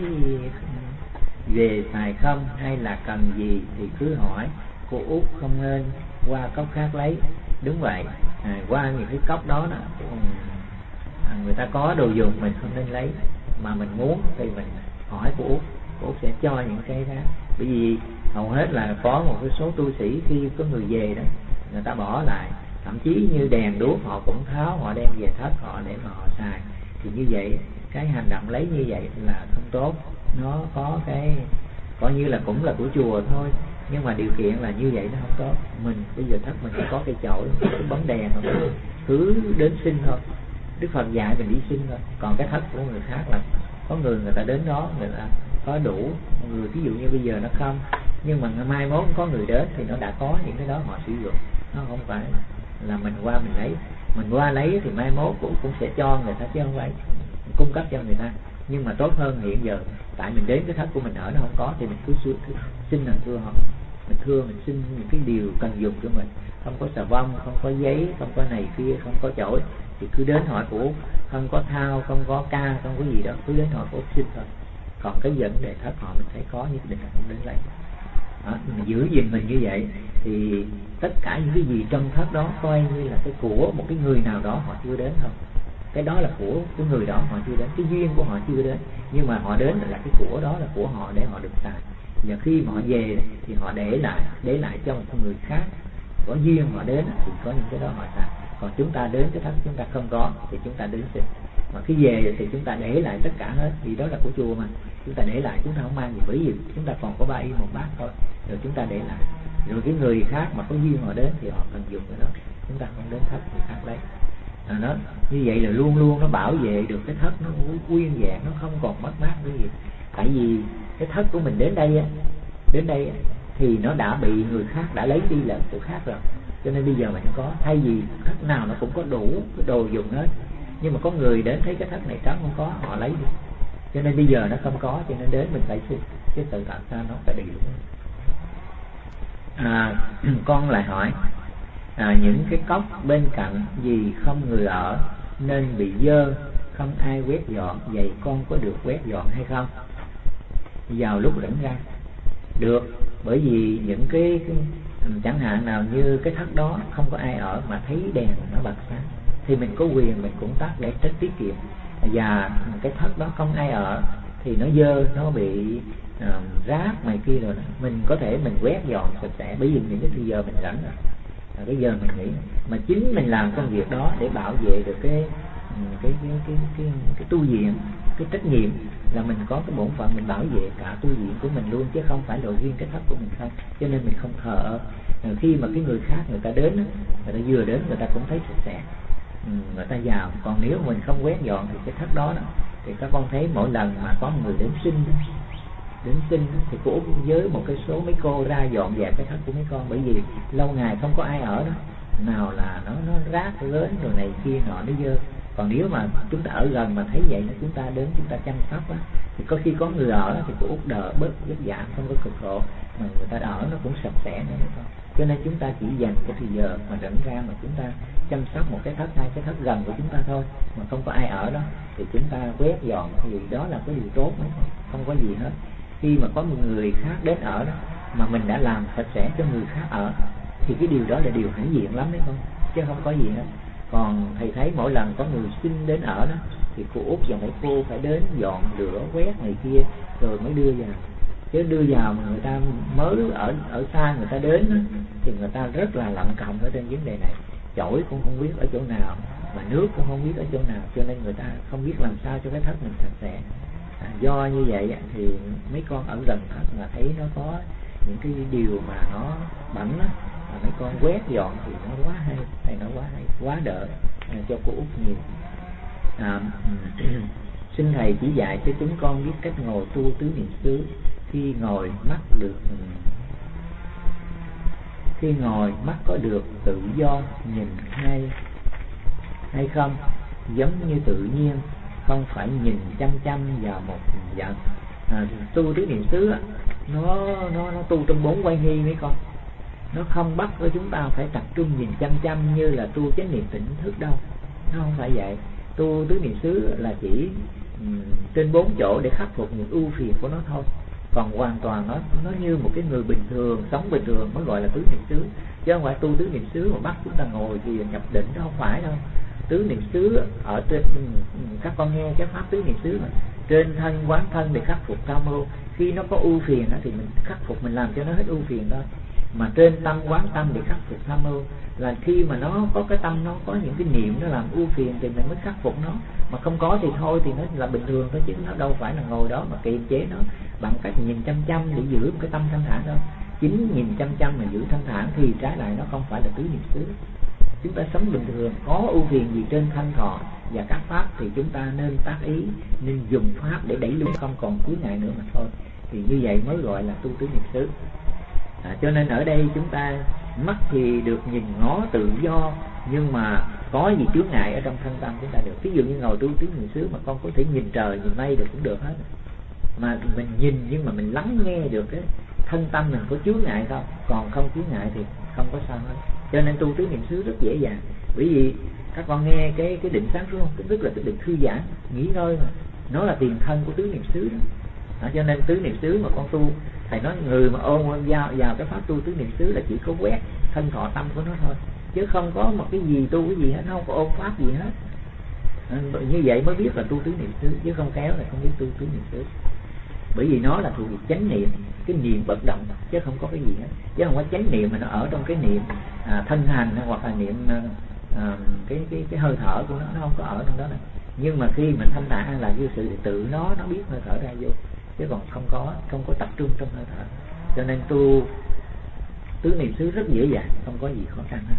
về xài không, hay là cần gì thì cứ hỏi cô út, không nên qua cốc khác lấy. Đúng vậy, qua những cái cốc đó người ta có đồ dùng mình không nên lấy, mà mình muốn thì mình hỏi cô út sẽ cho những cái khác. Bởi vì hầu hết là có một cái số tu sĩ khi có người về đó, người ta bỏ lại, thậm chí như đèn đuốc họ cũng tháo, họ đem về thất họ để mà họ xài. Thì như vậy cái hành động lấy như vậy là không tốt. Nó có cái coi như là cũng là của chùa thôi, nhưng mà điều kiện là như vậy nó không tốt. Mình bây giờ thất mình phải có cái chổi, cái bóng đèn, cứ đến xin thôi. Đức Phật dạy mình đi xin thôi. Còn cái thất của người khác là có người ta đến đó, người ta có đủ người, ví dụ như bây giờ nó không, nhưng mà mai mốt có người đến thì nó đã có những cái đó họ sử dụng. Nó không phải là mình qua mình lấy. Mình qua lấy thì mai mốt cũng sẽ cho người ta chứ không phải cung cấp cho người ta. Nhưng mà tốt hơn hiện giờ, tại mình đến cái thất của mình ở nó không có thì mình cứ xin là thưa họ, mình thưa mình xin những cái điều cần dùng cho mình. Không có xà bông, không có giấy, không có này kia, không có chổi thì cứ đến hỏi của, không có thao, không có ca, không có gì đó, cứ đến hỏi của xin thôi. Còn cái vấn đề thất họ mình thấy có nhất định là không đến lấy. Mình giữ gìn mình như vậy thì tất cả những cái gì trong thất đó coi như là cái của một cái người nào đó họ chưa đến không. Cái đó là của cái người đó họ chưa đến, cái duyên của họ chưa đến, nhưng mà họ đến là cái của đó là của họ để họ được xài. Và khi mà họ về thì họ để lại cho một người khác có duyên họ đến thì có những cái đó họ xài. Còn chúng ta đến cái thất chúng ta không có thì chúng ta đến xin, mà khi về thì chúng ta để lại tất cả hết, vì đó là của chùa mà. Chúng ta để lại, chúng ta không mang gì, bởi vì chúng ta còn có 3 y 1 bát thôi, rồi chúng ta để lại. Rồi cái người khác mà có duyên họ đến thì họ cần dùng cái đó, chúng ta không đến thất người khác lấy. Nó như vậy là luôn luôn nó bảo vệ được cái thất, nó nguyên vẹn, nó không còn mất mát cái gì. Tại vì cái thất của mình đến đây thì nó đã bị người khác đã lấy đi là của khác rồi, cho nên bây giờ mình có, thay vì thất nào nó cũng có đủ cái đồ dùng hết, nhưng mà có người đến thấy cái thất này trống không có, họ lấy đi, cho nên bây giờ nó không có, cho nên đến mình phải xin, chứ tự tại sao nó phải đầy đủ. Con lại hỏi, những cái cốc bên cạnh vì không người ở nên bị dơ, không ai quét dọn, vậy con có được quét dọn hay không? Vào lúc rảnh ra được, bởi vì những cái chẳng hạn nào như cái thất đó không có ai ở mà thấy đèn nó bật sáng thì mình có quyền mình cũng tắt để tránh tiết kiệm. Và cái thất đó không ai ở thì nó dơ, nó bị rác này kia rồi đó. Mình có thể mình quét dọn sạch sẽ, bởi vì những cái thời giờ mình rảnh rồi, cái giờ mình nghĩ mà chính mình làm công việc đó để bảo vệ được cái tu viện, cái trách nhiệm là mình có cái bổn phận mình bảo vệ cả tu viện của mình luôn, chứ không phải là riêng cái thất của mình không. Cho nên mình không thờ. Khi mà cái người khác người ta đến, người ta vừa đến người ta cũng thấy sạch sẽ, người ta vào. Còn nếu mình không quét dọn thì cái thất đó thì các con thấy mỗi lần mà có một người đến xin thì cô Út với một cái số mấy cô ra dọn dẹp cái thất của mấy con, bởi vì lâu ngày không có ai ở đó, nào là nó rác lớn rồi này kia nọ nó dơ. Còn nếu mà chúng ta ở gần mà thấy vậy, chúng ta đến chúng ta chăm sóc á, thì có khi có người ở thì cô Út đỡ bớt vất vả, không có cực khổ, mà người ta ở nó cũng sạch sẽ nữa thôi. Cho nên chúng ta chỉ dành cái thời giờ mà rảnh ra mà chúng ta chăm sóc một cái thất, hai cái thất gần của chúng ta thôi, mà không có ai ở đó thì chúng ta quét dọn thì đó là cái điều tốt đấy, không có gì hết. Khi mà có một người khác đến ở đó mà mình đã làm sạch sẽ cho người khác ở thì cái điều đó là điều hãnh diện lắm đấy con, chứ không có gì hết. Còn thầy thấy mỗi lần có người xin đến ở đó thì cô Út và mấy cô phải đến dọn rửa quét này kia rồi mới đưa vào. chứ đưa vào mà người ta mới ở xa người ta đến đó, thì người ta rất là lậm còng ở trên vấn đề này. Chổi cũng không biết ở chỗ nào, mà nước cũng không biết ở chỗ nào, cho nên người ta không biết làm sao cho cái thất mình sạch sẽ. Do như vậy thì mấy con ở gần thất mà thấy nó có những cái điều mà nó bẩn á, mà mấy con quét dọn thì nó quá hay, thầy nói quá hay, quá đỡ cho cô Út nhiều. Xin thầy chỉ dạy cho chúng con biết cách ngồi tu tứ niệm xứ. Khi ngồi mắt có được tự do nhìn hay không, giống như tự nhiên, không phải nhìn chăm chăm vào một vật. Tu tứ niệm xứ nó tu trong 4 quay nghi mấy con, nó không bắt với chúng ta phải tập trung nhìn chăm chăm như là tu chánh niệm tỉnh thức đâu, nó không phải vậy. Tu tứ niệm xứ là chỉ trên 4 chỗ để khắc phục những ưu phiền của nó thôi, còn hoàn toàn nó như một cái người bình thường, sống bình thường mới gọi là tứ niệm xứ, chứ không phải tu tứ niệm xứ mà bắt chúng ta ngồi thì nhập định, đó không phải đâu. Tứ niệm xứ ở trên, các con nghe cái pháp tứ niệm xứ mà trên thân quán thân để khắc phục tham mưu. Khi nó có ưu phiền thì mình khắc phục, mình làm cho nó hết ưu phiền thôi. Mà trên tâm quán tâm để khắc phục tham mưu là khi mà nó có cái tâm, nó có những cái niệm nó làm ưu phiền thì mình mới khắc phục nó, mà không có thì thôi, thì nó là bình thường thôi, chứ nó đâu phải là ngồi đó mà kiềm chế nó bằng cách nhìn chăm chăm để giữ một cái tâm thanh thản đâu. Chính nhìn chăm chăm mà giữ thanh thản thì trái lại nó không phải là tứ niệm xứ. Chúng ta sống bình thường, có ưu phiền gì trên thân thọ và các pháp thì chúng ta nên tác ý, nên dùng pháp để đẩy lui, không còn chướng ngại nữa mà thôi. Thì như vậy mới gọi là tu tứ niệm xứ. Cho nên ở đây chúng ta mắt thì được nhìn ngó tự do, nhưng mà có gì chướng ngại ở trong thân tâm chúng ta được. Ví dụ như ngồi tu tứ niệm xứ mà con có thể nhìn trời nhìn mây được cũng được hết, mà mình nhìn nhưng mà mình lắng nghe được cái thân tâm mình có chướng ngại không, còn không chướng ngại thì không có sao hết. Cho nên tu tứ niệm xứ rất dễ dàng, bởi vì các con nghe cái định sáng suốt không, tức là cái định thư giãn nghỉ ngơi mà, nó là tiền thân của tứ niệm xứ đó. Cho nên tứ niệm xứ mà con tu, thầy nói người mà ôm vào cái pháp tu tứ niệm xứ là chỉ có quét thân thọ tâm của nó thôi, chứ không có một cái gì tu cái gì hết, nó không có ôm pháp gì hết. Như vậy mới biết là tu tứ niệm xứ, chứ không kéo là không biết tu tứ niệm xứ. Bởi vì nó là thuộc về chánh niệm, cái niệm bất động, chứ không có cái gì hết. Chứ không có chánh niệm mà nó ở trong cái niệm thân hành, hoặc là niệm cái hơi thở của nó không có ở trong đó này. Nhưng mà khi mình thanh thản là vô sự thì tự nó biết hơi thở ra vô, chứ còn không có tập trung trong hơi thở. Cho nên tu tứ niệm xứ rất dễ dàng, không có gì khó khăn hết.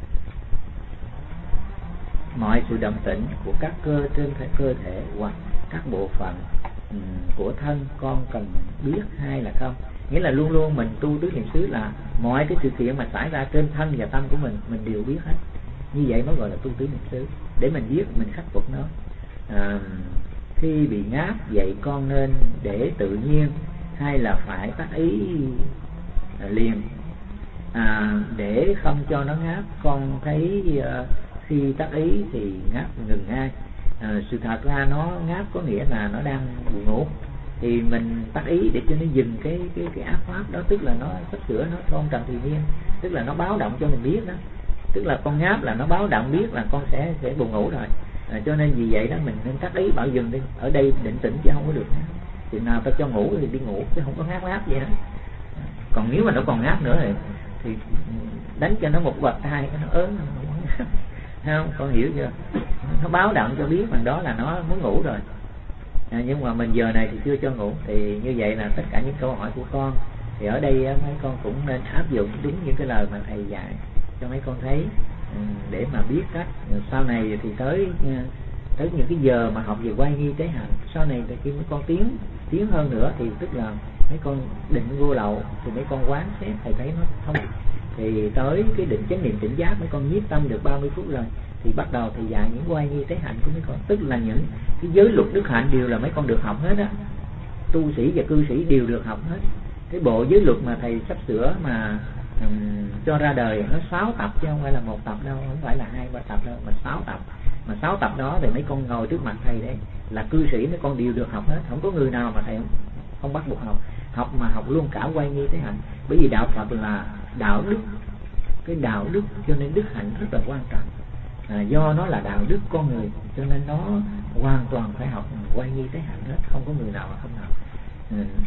Mọi sự động tĩnh của các cơ trên cơ thể hoặc các bộ phận của thân con cần biết hay là không. Nghĩa là luôn luôn mình tu tứ niệm xứ là mọi cái sự kiện mà xảy ra trên thân và tâm của mình đều biết hết. Như vậy mới gọi là tu tứ niệm xứ, để mình biết, mình khắc phục nó. Khi bị ngáp vậy con nên để tự nhiên hay là phải tác ý liền? Để không cho nó ngáp, con thấy khi tác ý thì ngáp ngừng ngay. Sự thật ra nó ngáp có nghĩa là nó đang buồn ngủ, thì mình tác ý để cho nó dừng cái ác pháp đó, tức là nó sắp sửa nó thôn trầm thì nhiên, tức là nó báo động cho mình biết đó. Tức là con ngáp là nó báo động biết là con sẽ buồn ngủ rồi. Cho nên vì vậy đó mình nên tác ý bảo dừng đi, ở đây định tĩnh chứ không có được. Chừng nào ta cho ngủ thì đi ngủ, chứ không có ngáp vậy đó. Còn nếu mà nó còn ngáp nữa thì đánh cho nó một bậc hai nó ớn không, con hiểu chưa? Nó báo động cho biết bằng đó là nó muốn ngủ rồi. Nhưng mà mình giờ này thì chưa cho ngủ. Thì như vậy là tất cả những câu hỏi của con thì ở đây mấy con cũng nên áp dụng đúng những cái lời mà thầy dạy cho mấy con thấy, để mà biết cách sau này thì tới những cái giờ mà học về quay nghi tế hạnh, sau này thì khi mấy con tiến hơn nữa thì tức là mấy con định vô lậu thì mấy con quán xét thầy thấy nó thông, thì tới cái định chánh niệm tỉnh giác mấy con nhiếp tâm được 30 phút rồi thì bắt đầu thầy dạy những quay nghi tế hạnh của mấy con, tức là những cái giới luật đức hạnh đều là mấy con được học hết á, tu sĩ và cư sĩ đều được học hết. Cái bộ giới luật mà thầy sắp sửa mà cho ra đời nó 6 tập chứ không phải là 1 tập đâu, không phải là 2-3 tập đâu, mà 6 tập. Mà 6 tập đó thì mấy con ngồi trước mặt thầy đây là cư sĩ, mấy con đều được học hết, không có người nào mà thầy không bắt buộc học mà học luôn cả quay nghi tế hạnh. Bởi vì đạo Phật là đạo đức, cái đạo đức cho nên đức hạnh rất là quan trọng. Do nó là đạo đức con người cho nên nó hoàn toàn phải học quay nghi tế hạnh hết, không có người nào mà không học.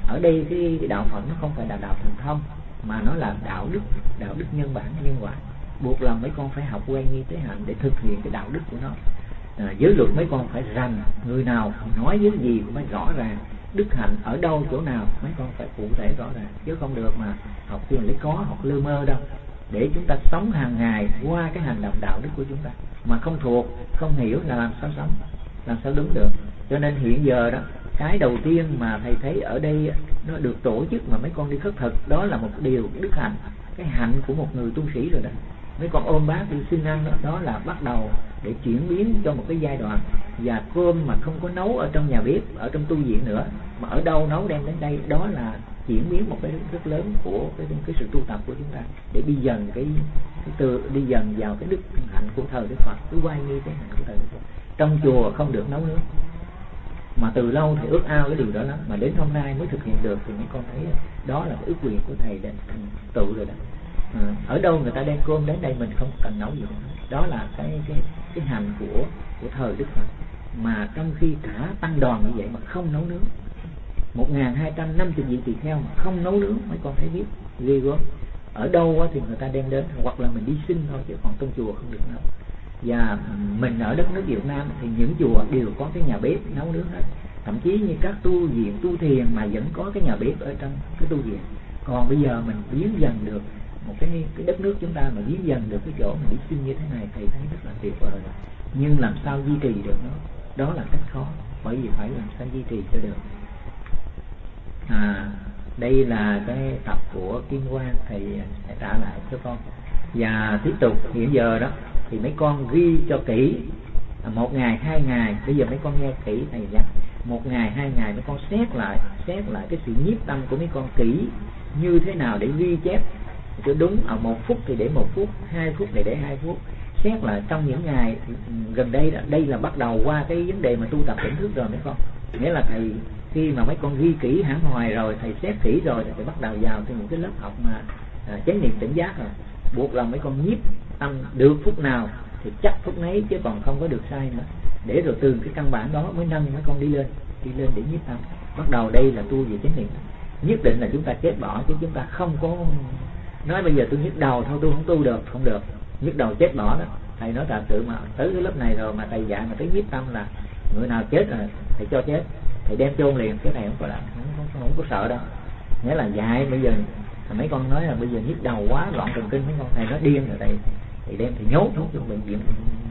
ở đây cái đạo Phật nó không phải là đạo thần thông, mà nó là đạo đức nhân bản nhân quả. Buộc là mấy con phải học quen nghi tế hạnh để thực hiện cái đạo đức của nó. Giới luật mấy con phải rành, người nào nói với gì cũng phải rõ ràng, đức hạnh ở đâu chỗ nào mấy con phải cụ thể rõ ràng, chứ không được mà học tiền lấy có, học lơ mơ đâu. Để chúng ta sống hàng ngày qua cái hành động đạo đức của chúng ta, mà không thuộc, không hiểu là làm sao sống, làm sao đúng được. Cho nên hiện giờ đó, cái đầu tiên mà thầy thấy ở đây nó được tổ chức mà mấy con đi khất thực, đó là một điều đức hạnh, cái hạnh của một người tu sĩ rồi đó. Mấy con ôm bát đi xin ăn đó là bắt đầu để chuyển biến cho một cái giai đoạn. Và cơm mà không có nấu ở trong nhà bếp, ở trong tu viện nữa, mà ở đâu nấu đem đến đây, đó là chuyển biến một cái rất lớn của cái sự tu tập của chúng ta, để đi dần đi dần vào cái đức hạnh của thờ Đức Phật, cứ quay như cái hạnh của thờ Đức Phật. Trong chùa không được nấu nướng, mà từ lâu thì ước ao cái điều đó lắm, mà đến hôm nay mới thực hiện được, thì mấy con thấy đó là cái ước nguyện của thầy để tự rồi đó. Ở đâu người ta đem cơm đến đây mình không cần nấu gì nữa. Đó là cái hành của thờ Đức Phật. Mà trong khi cả tăng đoàn như vậy mà không nấu nướng, 1250 vị tỳ kheo mà không nấu nướng, mấy con thấy biết ghê gớm. Ở đâu thì người ta đem đến, hoặc là mình đi xin thôi, chứ còn trong chùa không được nấu. Và mình ở đất nước Việt Nam thì những chùa đều có cái nhà bếp nấu nướng hết. Thậm chí như các tu viện, tu thiền mà vẫn có cái nhà bếp ở trong cái tu viện. Còn bây giờ mình biến dần được một cái đất nước chúng ta mà biến dần được cái chỗ mình đi xin như thế này, thầy thấy rất là tuyệt vời rồi. Nhưng làm sao duy trì được nó, đó là cách khó, bởi vì phải làm sao duy trì cho được. Đây là cái tập của Kim Quang, thầy sẽ trả lại cho con. Và tiếp tục hiện giờ đó thì mấy con ghi cho kỹ, 1 ngày 2 ngày, bây giờ mấy con nghe kỹ thầy nhắc, 1 ngày 2 ngày mấy con xét lại cái sự nhiếp tâm của mấy con kỹ như thế nào để ghi chép cho đúng. Ở 1 phút thì để 1 phút, 2 phút thì để 2 phút. Xét là trong những ngày gần đây đó, đây là bắt đầu qua cái vấn đề mà tu tập tỉnh thức rồi mấy con. Nghĩa là thầy khi mà mấy con ghi kỹ hẳn hoài rồi, thầy xét kỹ rồi thì bắt đầu vào thêm một cái lớp học mà chánh niệm tỉnh giác rồi. Buộc là mấy con nhiếp tâm được phút nào thì chắc phút nấy, chứ còn không có được sai nữa. Để rồi từ cái căn bản đó mới nâng mấy con đi lên để nhiếp tâm. Bắt đầu đây là tu về chánh niệm. Nhất định là chúng ta chết bỏ, chứ chúng ta không có nói bây giờ tôi nhức đầu thôi tôi không tu được, không được. Nhức đầu chết bỏ đó. Thầy nói thật sự mà tới cái lớp này rồi mà thầy dạy mà tới nhiếp tâm là người nào chết rồi thầy cho chết, thầy đem chôn liền. Cái này không có làm, không có sợ đâu. Nghĩa là dạy bây giờ mấy con nói là bây giờ nhức đầu quá, loạn thần kinh, mấy con thầy nói điên rồi, thầy đem thầy nhốt trong bệnh viện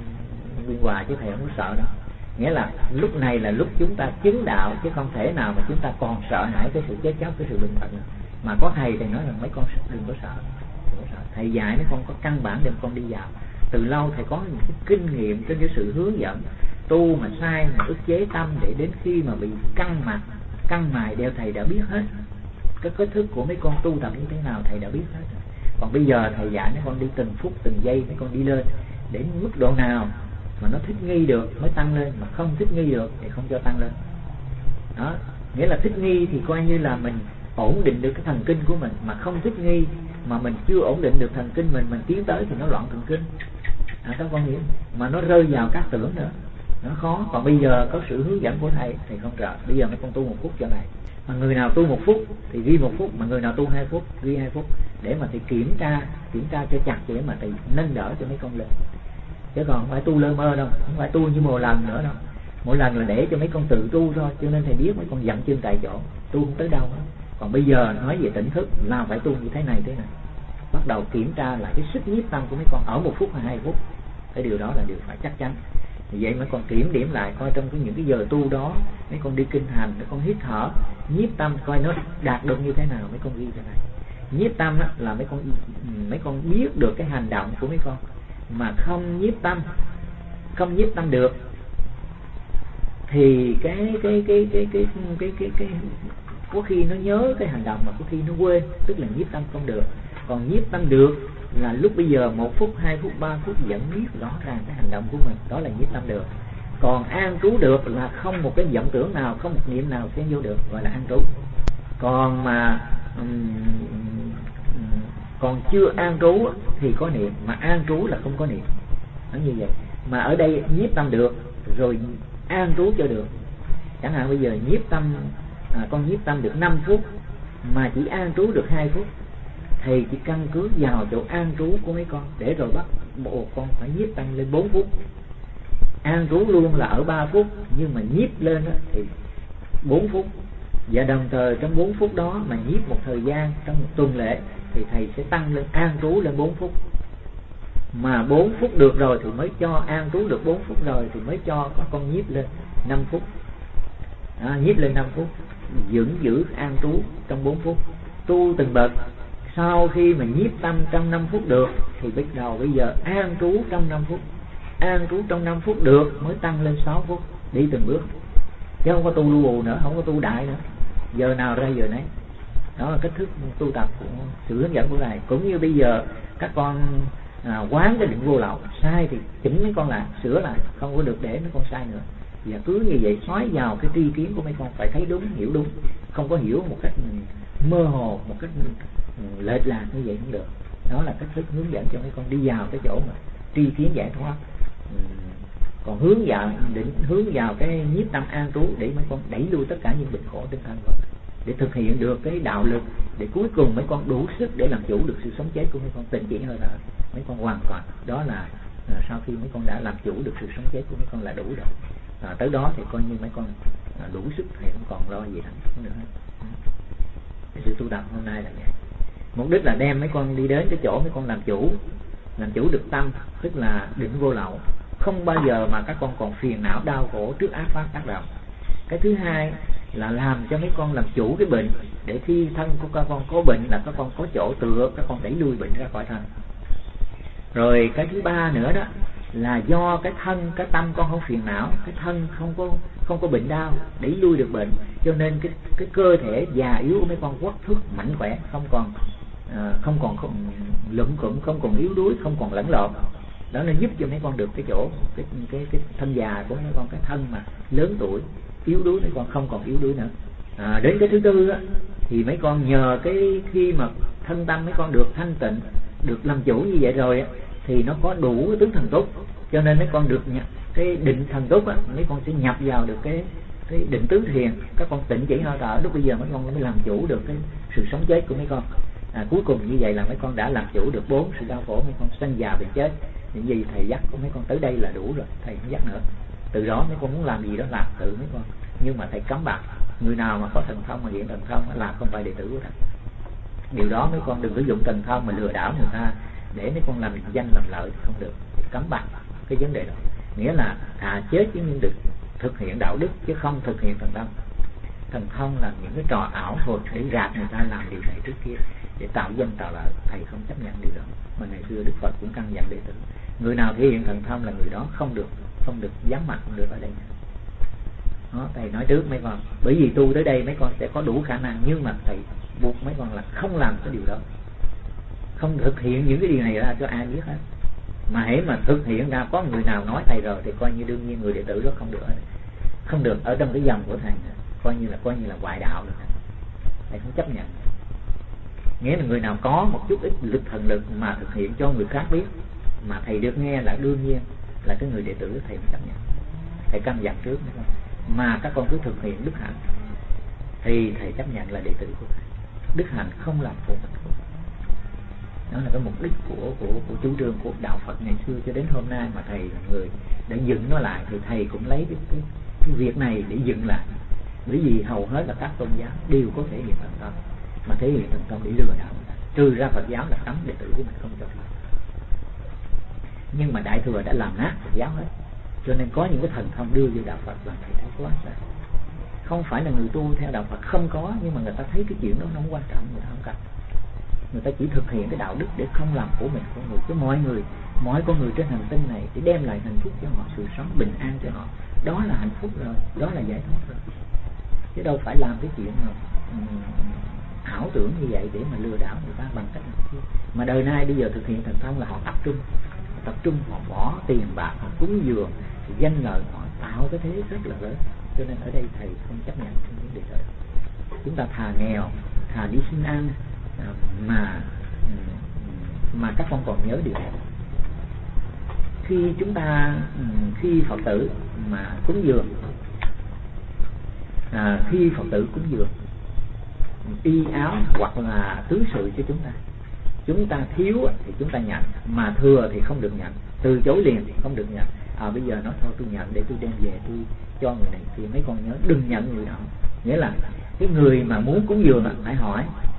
Biên Hòa, chứ thầy không có sợ đâu. Nghĩa là lúc này là lúc chúng ta chứng đạo, chứ không thể nào mà chúng ta còn sợ hãi cái sự chết chóc, cái sự bệnh tật nữa. Mà có thầy nói rằng mấy con đừng có sợ. Thầy dạy mấy con có căn bản để con đi vào. Từ lâu thầy có những cái kinh nghiệm trên cái sự hướng dẫn tu mà sai mà ức chế tâm, để đến khi mà bị căng mài đều thầy đã biết hết. Cái kết thức của mấy con tu tập như thế nào thầy đã biết hết. Còn bây giờ thầy dạy mấy con đi từng phút từng giây, mấy con đi lên đến mức độ nào mà nó thích nghi được mới tăng lên, mà không thích nghi được thì không cho tăng lên. Đó, nghĩa là thích nghi thì coi như là mình ổn định được cái thần kinh của mình, mà không thích nghi mà mình chưa ổn định được thần kinh mình tiến tới thì nó loạn thần kinh. Các con hiểu, mà nó rơi vào các tưởng nữa, nó khó. Còn bây giờ có sự hướng dẫn của thầy không sợ. Bây giờ mấy con tu 1 phút cho thầy, mà người nào tu 1 phút thì ghi 1 phút, mà người nào tu 2 phút ghi 2 phút, để mà thầy kiểm tra cho chặt, để mà thầy nâng đỡ cho mấy con lên. Chứ còn không phải tu lơ mơ đâu, không phải tu như một lần nữa đâu. Mỗi lần là để cho mấy con tự tu thôi, cho nên thầy biết mấy con dậm chân tại chỗ, tu không tới đâu hết. Còn bây giờ nói về tỉnh thức là phải tu như thế này. Bắt đầu kiểm tra lại cái sức nhiếp tâm của mấy con ở 1 phút hay 2 phút. Cái điều đó là điều phải chắc chắn. Vì vậy mấy con kiểm điểm lại coi trong những cái giờ tu đó, mấy con đi kinh hành, mấy con hít thở, nhiếp tâm coi nó đạt được như thế nào, mấy con ghi cho này. Nhiếp tâm đó là mấy con biết được cái hành động của mấy con, mà không nhiếp tâm được thì cái có khi nó nhớ cái hành động mà có khi nó quên, tức là nhiếp tâm không được. Còn nhiếp tâm được là lúc bây giờ 1 phút, 2 phút, 3 phút vẫn biết rõ ràng cái hành động của mình, đó là nhiếp tâm được. Còn an trú được là không một cái vọng tưởng nào, không một niệm nào xen vô được, gọi là an trú. Còn mà còn chưa an trú thì có niệm, mà an trú là không có niệm. Nó như vậy. Mà ở đây nhiếp tâm được rồi an trú cho được. Chẳng hạn bây giờ nhiếp tâm con nhiếp tâm được 5 phút mà chỉ an trú được 2 phút, thầy chỉ căn cứ vào chỗ an trú của mấy con để rồi bắt bộ con phải nhiếp tâm lên 4 phút. An trú luôn là ở 3 phút, nhưng mà nhiếp lên thì 4 phút. Và đồng thời trong 4 phút đó mà nhiếp một thời gian trong một tuần lễ thì thầy sẽ tăng lên an trú lên 4 phút. Mà 4 phút được rồi thì mới cho an trú được 4 phút rồi thì mới cho các con nhiếp lên 5 phút. Nhiếp lên 5 phút, giữ an trú trong 4 phút. Tu từng bậc, sau khi mà nhiếp tâm trong 5 phút được thì bắt đầu bây giờ an trú trong 5 phút. An trú trong 5 phút được mới tăng lên 6 phút, đi từng bước. Chứ không có tu lu bù nữa, không có tu đại nữa. Giờ nào ra giờ nấy. Đó là cách thức tu tập của sự hướng dẫn của thầy. Cũng như bây giờ các con quán cái định vô lậu, sai thì chỉnh mấy con lại, sửa lại, không có được để mấy con sai nữa. Và cứ như vậy xoáy vào cái tri kiến của mấy con, phải thấy đúng, hiểu đúng, không có hiểu một cách mơ hồ, một cách lệch lạc như vậy không được. Đó là cách thức hướng dẫn cho mấy con đi vào cái chỗ mà tri kiến giải thoát. Còn hướng vào cái nhiếp tâm an trú để mấy con đẩy lui tất cả những bệnh khổ tinh thần rồi, để thực hiện được cái đạo lực, để cuối cùng mấy con đủ sức để làm chủ được sự sống chết của mấy con, tịnh chỉ hơi thở mấy con hoàn toàn. Đó là sau khi mấy con đã làm chủ được sự sống chết của mấy con là đủ rồi. Tới đó thì coi như mấy con đủ sức thì không còn lo gì nữa. Sự tu tập hôm nay là vậy. Mục đích là đem mấy con đi đến cái chỗ mấy con làm chủ được tâm, tức là định vô lậu. Không bao giờ mà các con còn phiền não đau khổ trước ác pháp tác động. Cái thứ hai là làm cho mấy con làm chủ cái bệnh, để khi thân của các con có bệnh là các con có chỗ tựa, các con đẩy lui bệnh ra khỏi thân. Rồi cái thứ ba nữa đó là do cái thân, cái tâm con không phiền não, cái thân không có bệnh đau, đẩy lui được bệnh, cho nên cái cơ thể già yếu của mấy con quắc thước mạnh khỏe, không còn lụm cụm, không còn yếu đuối, không còn lẫn lộn. Đó là giúp cho mấy con được cái chỗ cái thân già của mấy con, cái thân mà lớn tuổi yếu đuối mấy con không còn yếu đuối nữa. Đến cái thứ tư á, thì mấy con nhờ cái khi mà thân tâm mấy con được thanh tịnh, được làm chủ như vậy rồi á, thì nó có đủ cái tướng thần túc, cho nên mấy con được cái định thần túc á, mấy con sẽ nhập vào được cái định tứ thiền. Các con tịnh chỉ hơi thở, lúc bây giờ mấy con mới làm chủ được cái sự sống chết của mấy con. Cuối cùng như vậy là mấy con đã làm chủ được 4 sự đau khổ mấy con sanh già bệnh chết. Những gì thầy dắt của mấy con tới đây là đủ rồi, thầy không dắt nữa. Từ đó mấy con muốn làm gì đó làm tự mấy con, nhưng mà thầy cấm bạc người nào mà có thần thông mà hiện thần thông là không phải đệ tử của thầy. Điều đó mấy con đừng có dùng thần thông mà lừa đảo người ta để mấy con làm danh làm lợi, không được. Thầy cấm bạc cái vấn đề đó. Nghĩa là chết chứ nhưng được thực hiện đạo đức chứ không thực hiện thần thông. Thần thông là những cái trò ảo thuật để gạt người ta làm điều này trước kia, để tạo danh tạo lợi. Thầy không chấp nhận điều đó. Mà ngày xưa Đức Phật cũng căn dặn đệ tử, người nào thể hiện thần thông là người đó không được dám mặt, không được ở đây. Đó, thầy nói trước mấy con, bởi vì tu tới đây mấy con sẽ có đủ khả năng, nhưng mà thầy buộc mấy con là không làm cái điều đó, không thực hiện những cái điều này ra cho ai biết hết. Mà hễ mà thực hiện ra có người nào nói thầy rồi thì coi như đương nhiên người đệ tử đó không được ở trong cái dòng của thầy, coi như là ngoại đạo rồi. Thầy không chấp nhận. Nghĩa là người nào có một chút ít lực thần lực mà thực hiện cho người khác biết mà thầy được nghe là đương nhiên là cái người đệ tử thầy mới chấp nhận. Thầy căn dặn trước nữa. Mà các con cứ thực hiện đức hạnh thì thầy chấp nhận là đệ tử của thầy. Đức hạnh không làm phụ mình của thầy. Đó là cái mục đích của chủ trương của đạo Phật ngày xưa cho đến hôm nay, mà thầy là người đã dựng nó lại, thì thầy cũng lấy cái việc này để dựng lại. Bởi vì hầu hết là các tôn giáo đều có thể hiện thần thông, mà thể hiện thần thông để lừa đảo, trừ ra Phật giáo là cấm đệ tử của mình không cho phép. Nhưng mà Đại Thừa đã làm nát Phật giáo hết, cho nên có những cái thần thông đưa vô đạo Phật là thầy thấy quá sai. Không phải là người tu theo đạo Phật không có, nhưng mà người ta thấy cái chuyện đó nó không quan trọng, người ta không cần. Người ta chỉ thực hiện cái đạo đức để không làm khổ mình của người, chứ mỗi con người trên hành tinh này để đem lại hạnh phúc cho họ, sự sống bình an cho họ, đó là hạnh phúc rồi, đó là giải thoát rồi. Chứ đâu phải làm cái chuyện mà ảo tưởng như vậy để mà lừa đảo người ta bằng cách nào. Mà đời nay bây giờ thực hiện thần thông là họ tập trung họ bỏ tiền bạc, họ cúng dường, danh lợi, họ tạo cái thế rất là lớn. Cho nên ở đây thầy không chấp nhận những vấn đề đó. Chúng ta thà nghèo, thà đi xin ăn, mà các con còn nhớ điều này. Khi Phật tử mà cúng dường khi Phật tử cúng dường y áo hoặc là tứ sự cho chúng ta thiếu thì chúng ta nhận, mà thừa thì không được nhận, từ chối liền không được nhận. Bây giờ nói thôi tôi nhận để tôi đem về tôi cho người này, thì mấy con nhớ đừng nhận người đó. Nghĩa là cái người mà muốn cúng dường phải hỏi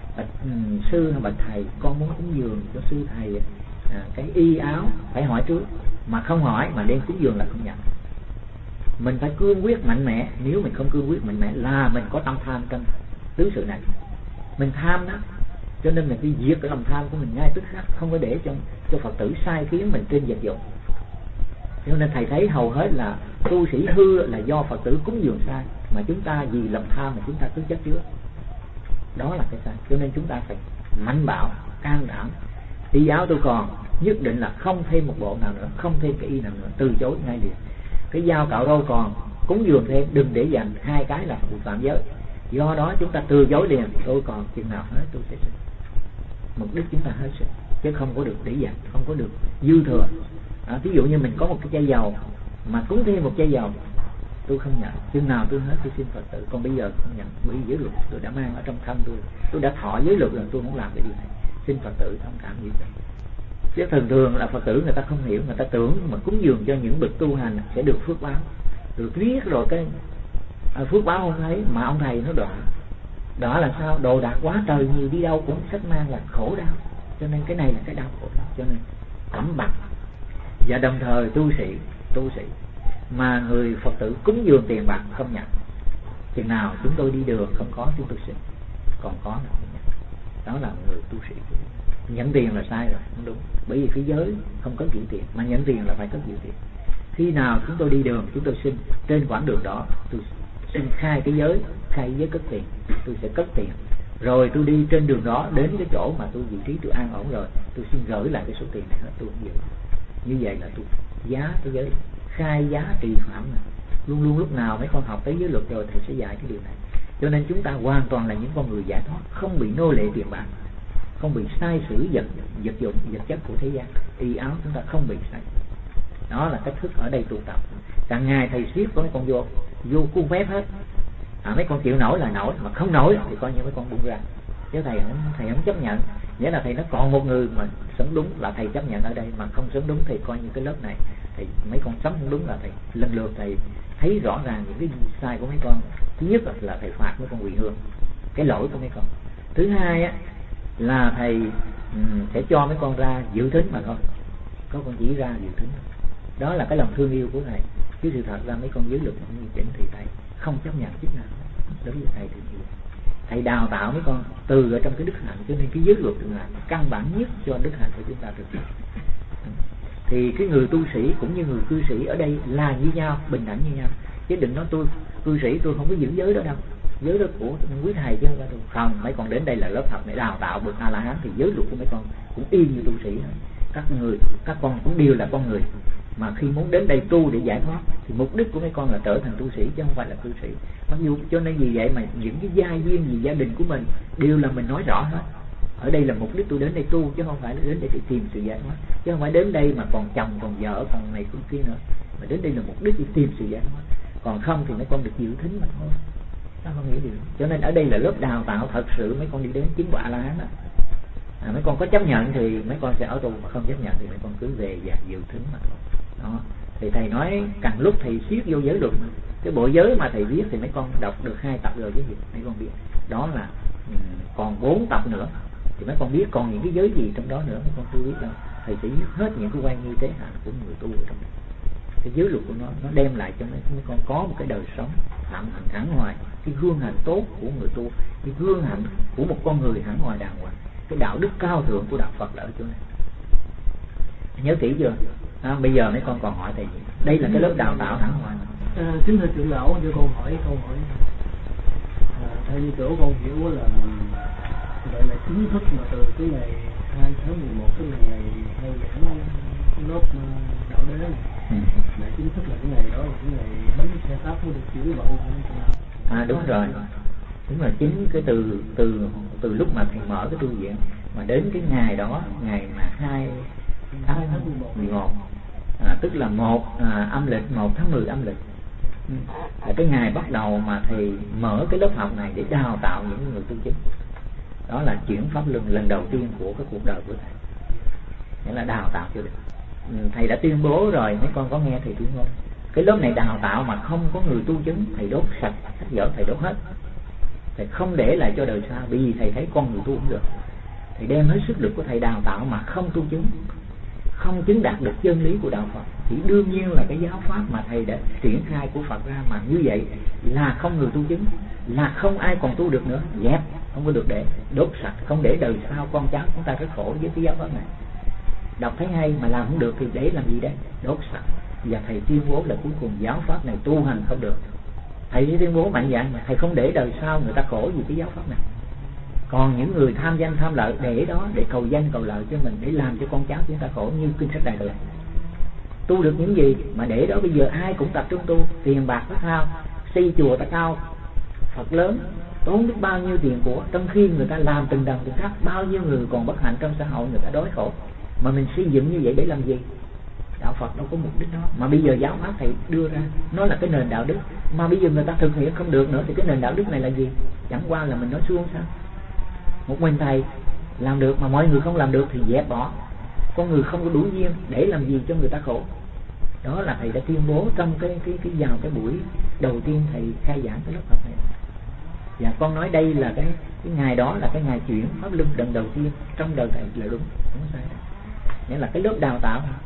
sư hay bạch thầy, con muốn cúng dường cho sư thầy cái y áo, phải hỏi trước. Mà không hỏi mà đem cúng dường là không nhận. Mình phải cương quyết mạnh mẽ. Nếu mình không cương quyết mạnh mẽ là mình có tâm tham trong tứ sự này, mình tham đó, cho nên mình phải diệt cái lòng tham của mình ngay tức khắc, không có để cho Phật tử sai khiến mình trên vật dụng. Cho nên thầy thấy hầu hết là tu sĩ hư là do Phật tử cúng dường sai, mà chúng ta vì lòng tham mà chúng ta cứ chất chứa, đó là cái sai. Cho nên chúng ta phải mạnh bạo, can đảm. Y áo tôi còn, nhất định là không thêm một bộ nào nữa, không thêm cái y nào nữa, từ chối ngay liền. Cái dao cạo râu còn, cúng dường thêm, đừng để dành, hai cái là phạm giới. Do đó chúng ta từ chối liền, tôi còn chừng nào hết tôi sẽ xin. Mục đích chúng ta hết sức, chứ không có được để dành, không có được dư thừa. Ví dụ như mình có một cái chai dầu mà cúng thêm một chai dầu, tôi không nhận, chừng nào tôi hết tôi xin Phật tử. Còn bây giờ không nhận, bởi giới luật tôi đã mang ở trong thân tôi đã thọ giới luật rồi, tôi không làm cái điều này. Xin Phật tử thông cảm gì vậy. Chứ thường thường là Phật tử người ta không hiểu, người ta tưởng mà cúng dường cho những bậc tu hành sẽ được phước báo, được riết rồi cái phước báo không thấy, mà ông thầy nó đọa là sao? Đồ đạc quá trời nhiều, đi đâu cũng sách mang là khổ đau. Cho nên cái này là cái đau khổ đau. Cho nên cẩm bặt. Và đồng thời tu sĩ mà người Phật tử cúng dường tiền bạc không nhận. Chừng nào chúng tôi đi đường không có chúng tôi xin, còn có là không nhận. Đó là người tu sĩ. Nhận tiền là sai rồi, không đúng. Bởi vì cái giới không có giữ tiền, mà nhận tiền là phải có giữ tiền. Khi nào chúng tôi đi đường chúng tôi xin, trên quãng đường đó tôi xin khai giới cất tiền, tôi sẽ cất tiền. Rồi tôi đi trên đường đó đến cái chỗ mà tôi vị trí tôi an ổn rồi, tôi xin gửi lại cái số tiền này hết, tôi không giữ. Như vậy là tôi giá cái giới, khai giá trì phạm này. Luôn luôn lúc nào mấy con học tới giới luật rồi thầy sẽ dạy cái điều này. Cho nên chúng ta hoàn toàn là những con người giải thoát, không bị nô lệ tiền bạc, không bị sai sử vật chất của thế gian. Y áo chúng ta không bị sai. Đó là cách thức ở đây tu tập. Cả ngày thầy siết có mấy con vô cung phép hết. Mấy con chịu nổi là nổi, mà không nổi thì coi như mấy con buông ra. Chứ thầy không chấp nhận. Nghĩa là thầy nó còn một người mà sống đúng là thầy chấp nhận ở đây, mà không sống đúng thì coi như cái lớp này thì mấy con sống không đúng là thầy lần lượt thầy thấy rõ ràng những cái sai của mấy con. Thứ nhất là thầy phạt mấy con quỳ hương, cái lỗi của mấy con. Thứ hai á là thầy sẽ cho mấy con ra dự thính mà thôi, có con chỉ ra dự thính. Đó là cái lòng thương yêu của thầy. Chứ sự thật ra mấy con giới luật không như chỉnh thì thầy không chấp nhận chút nào. Đối với thầy thì thầy đào tạo mấy con từ ở trong cái đức hạnh, cho nên cái giới luật là căn bản nhất cho đức hạnh của chúng ta thực hiện. Thì cái người tu sĩ cũng như người cư sĩ ở đây là như nhau, bình đẳng như nhau. Chứ đừng nói tôi cư sĩ tôi không có giữ giới đó đâu, giới đó của quý thầy chứ không. Mấy con đến đây là lớp học để đào tạo bậc A La Hán, thì giới luật của mấy con cũng y như tu sĩ. Các con cũng đều là con người, mà khi muốn đến đây tu để giải thoát thì mục đích của mấy con là trở thành tu sĩ chứ không phải là cư sĩ. Mặc dù cho nên vì vậy mà những cái gia duyên gì gia đình của mình đều là mình nói rõ hết. Ở đây là mục đích tôi đến đây tu, chứ không phải là đến đây để tìm sự giải thoát, chứ không phải đến đây mà còn chồng còn vợ còn này còn kia nữa, mà đến đây là mục đích để tìm sự giải thoát. Còn không thì mấy con được dự thính mà thôi. Sao con nghĩ điều? Cho nên ở đây là lớp đào tạo thật sự mấy con đi đến chứng quả A La Hán đó. Mấy con có chấp nhận thì mấy con sẽ ở tu, mà không chấp nhận thì mấy con cứ về và dự thính mà thôi. Đó. Thì thầy nói càng lúc thầy siết vô giới luật, cái bộ giới mà thầy viết thì mấy con đọc được 2 tập rồi chứ gì, mấy con biết. Đó là còn 4 tập nữa thì mấy con biết còn những cái giới gì trong đó nữa mấy con chưa biết đâu. Thầy sẽ viết hết những cái quan nghi tế hạnh của người tu ở trong đó. Cái giới luật của nó đem lại cho mấy con có một cái đời sống hạnh hạnh hẳn hoài, cái gương hạnh tốt của người tu, cái gương hạnh của một con người hẳn hoài đàng hoàng, cái đạo đức cao thượng của đạo Phật là ở chỗ này. Nhớ kỹ chưa? Bây giờ mấy con còn hỏi thầy gì? Đây là cái lớp đào tạo hẳn hoài. Kính thưa trưởng lão, cho con hỏi câu hỏi. Theo như chỗ con hiểu là gọi là chính thức mà từ cái ngày 2 tháng 11 cái ngày hay giảng lớp đạo đế này, là chính thức là cái ngày đó là cái ngày bánh xe táp mới được chữa bệnh. Đúng rồi. Đúng là chính cái từ lúc mà thầy mở cái tu viện mà đến cái ngày đó, ngày mà 2 tháng 11, tức là 1 âm lịch, 1 tháng 10 âm lịch, Là cái ngày bắt đầu mà thầy mở cái lớp học này để đào tạo những người tu chứng. Đó là chuyển pháp luân lần đầu tiên của cái cuộc đời của thầy, nghĩa là đào tạo cho được. Thầy đã tuyên bố rồi, mấy con có nghe thầy tuyên bố cái lớp này đào tạo mà không có người tu chứng, thầy đốt sạch sách vở, thầy đốt hết, thầy không để lại cho đời sau. Vì thầy thấy con người tu cũng được, thầy đem hết sức lực của thầy đào tạo mà không tu chứng, không chứng đạt được chân lý của đạo Phật, thì đương nhiên là cái giáo pháp mà thầy đã triển khai của Phật ra mà như vậy là không người tu chứng, là không ai còn tu được nữa, dẹp, không có được để, đốt sạch, không để đời sau con cháu chúng ta rất khổ với cái giáo pháp này. Đọc thấy hay mà làm không được thì để làm gì đấy, đốt sạch. Và thầy tuyên bố là cuối cùng giáo pháp này tu hành không được. Thầy sẽ tuyên bố mạnh dạn mà thầy không để đời sau người ta khổ vì cái giáo pháp này. Còn những người tham danh tham lợi để đó để cầu danh cầu lợi cho mình, để làm cho con cháu chúng ta khổ như kinh sách Đại Thừa. Tu được những gì mà để đó bây giờ ai cũng tập trung tu, tiền bạc rất hao, xây chùa ta cao, Phật lớn, tốn biết bao nhiêu tiền của, trong khi người ta làm từng đồng từng khắc, bao nhiêu người còn bất hạnh trong xã hội, người ta đói khổ. Mà mình xây dựng như vậy để làm gì? Đạo Phật đâu có mục đích đó. Mà bây giờ giáo pháp thầy đưa ra nó là cái nền đạo đức, mà bây giờ người ta thực hiện không được nữa thì cái nền đạo đức này là gì? Chẳng qua là mình nói suông sao? Một mình thầy làm được mà mọi người không làm được thì dẹp bỏ. Con người không có đủ duyên để làm gì cho người ta khổ. Đó là thầy đã tuyên bố trong cái buổi đầu tiên thầy khai giảng cái lớp học này. Và con nói đây là cái ngày đó là cái ngày chuyển pháp luân lần đầu tiên trong đời thầy là đúng, không sai. Nghĩa là cái lớp đào tạo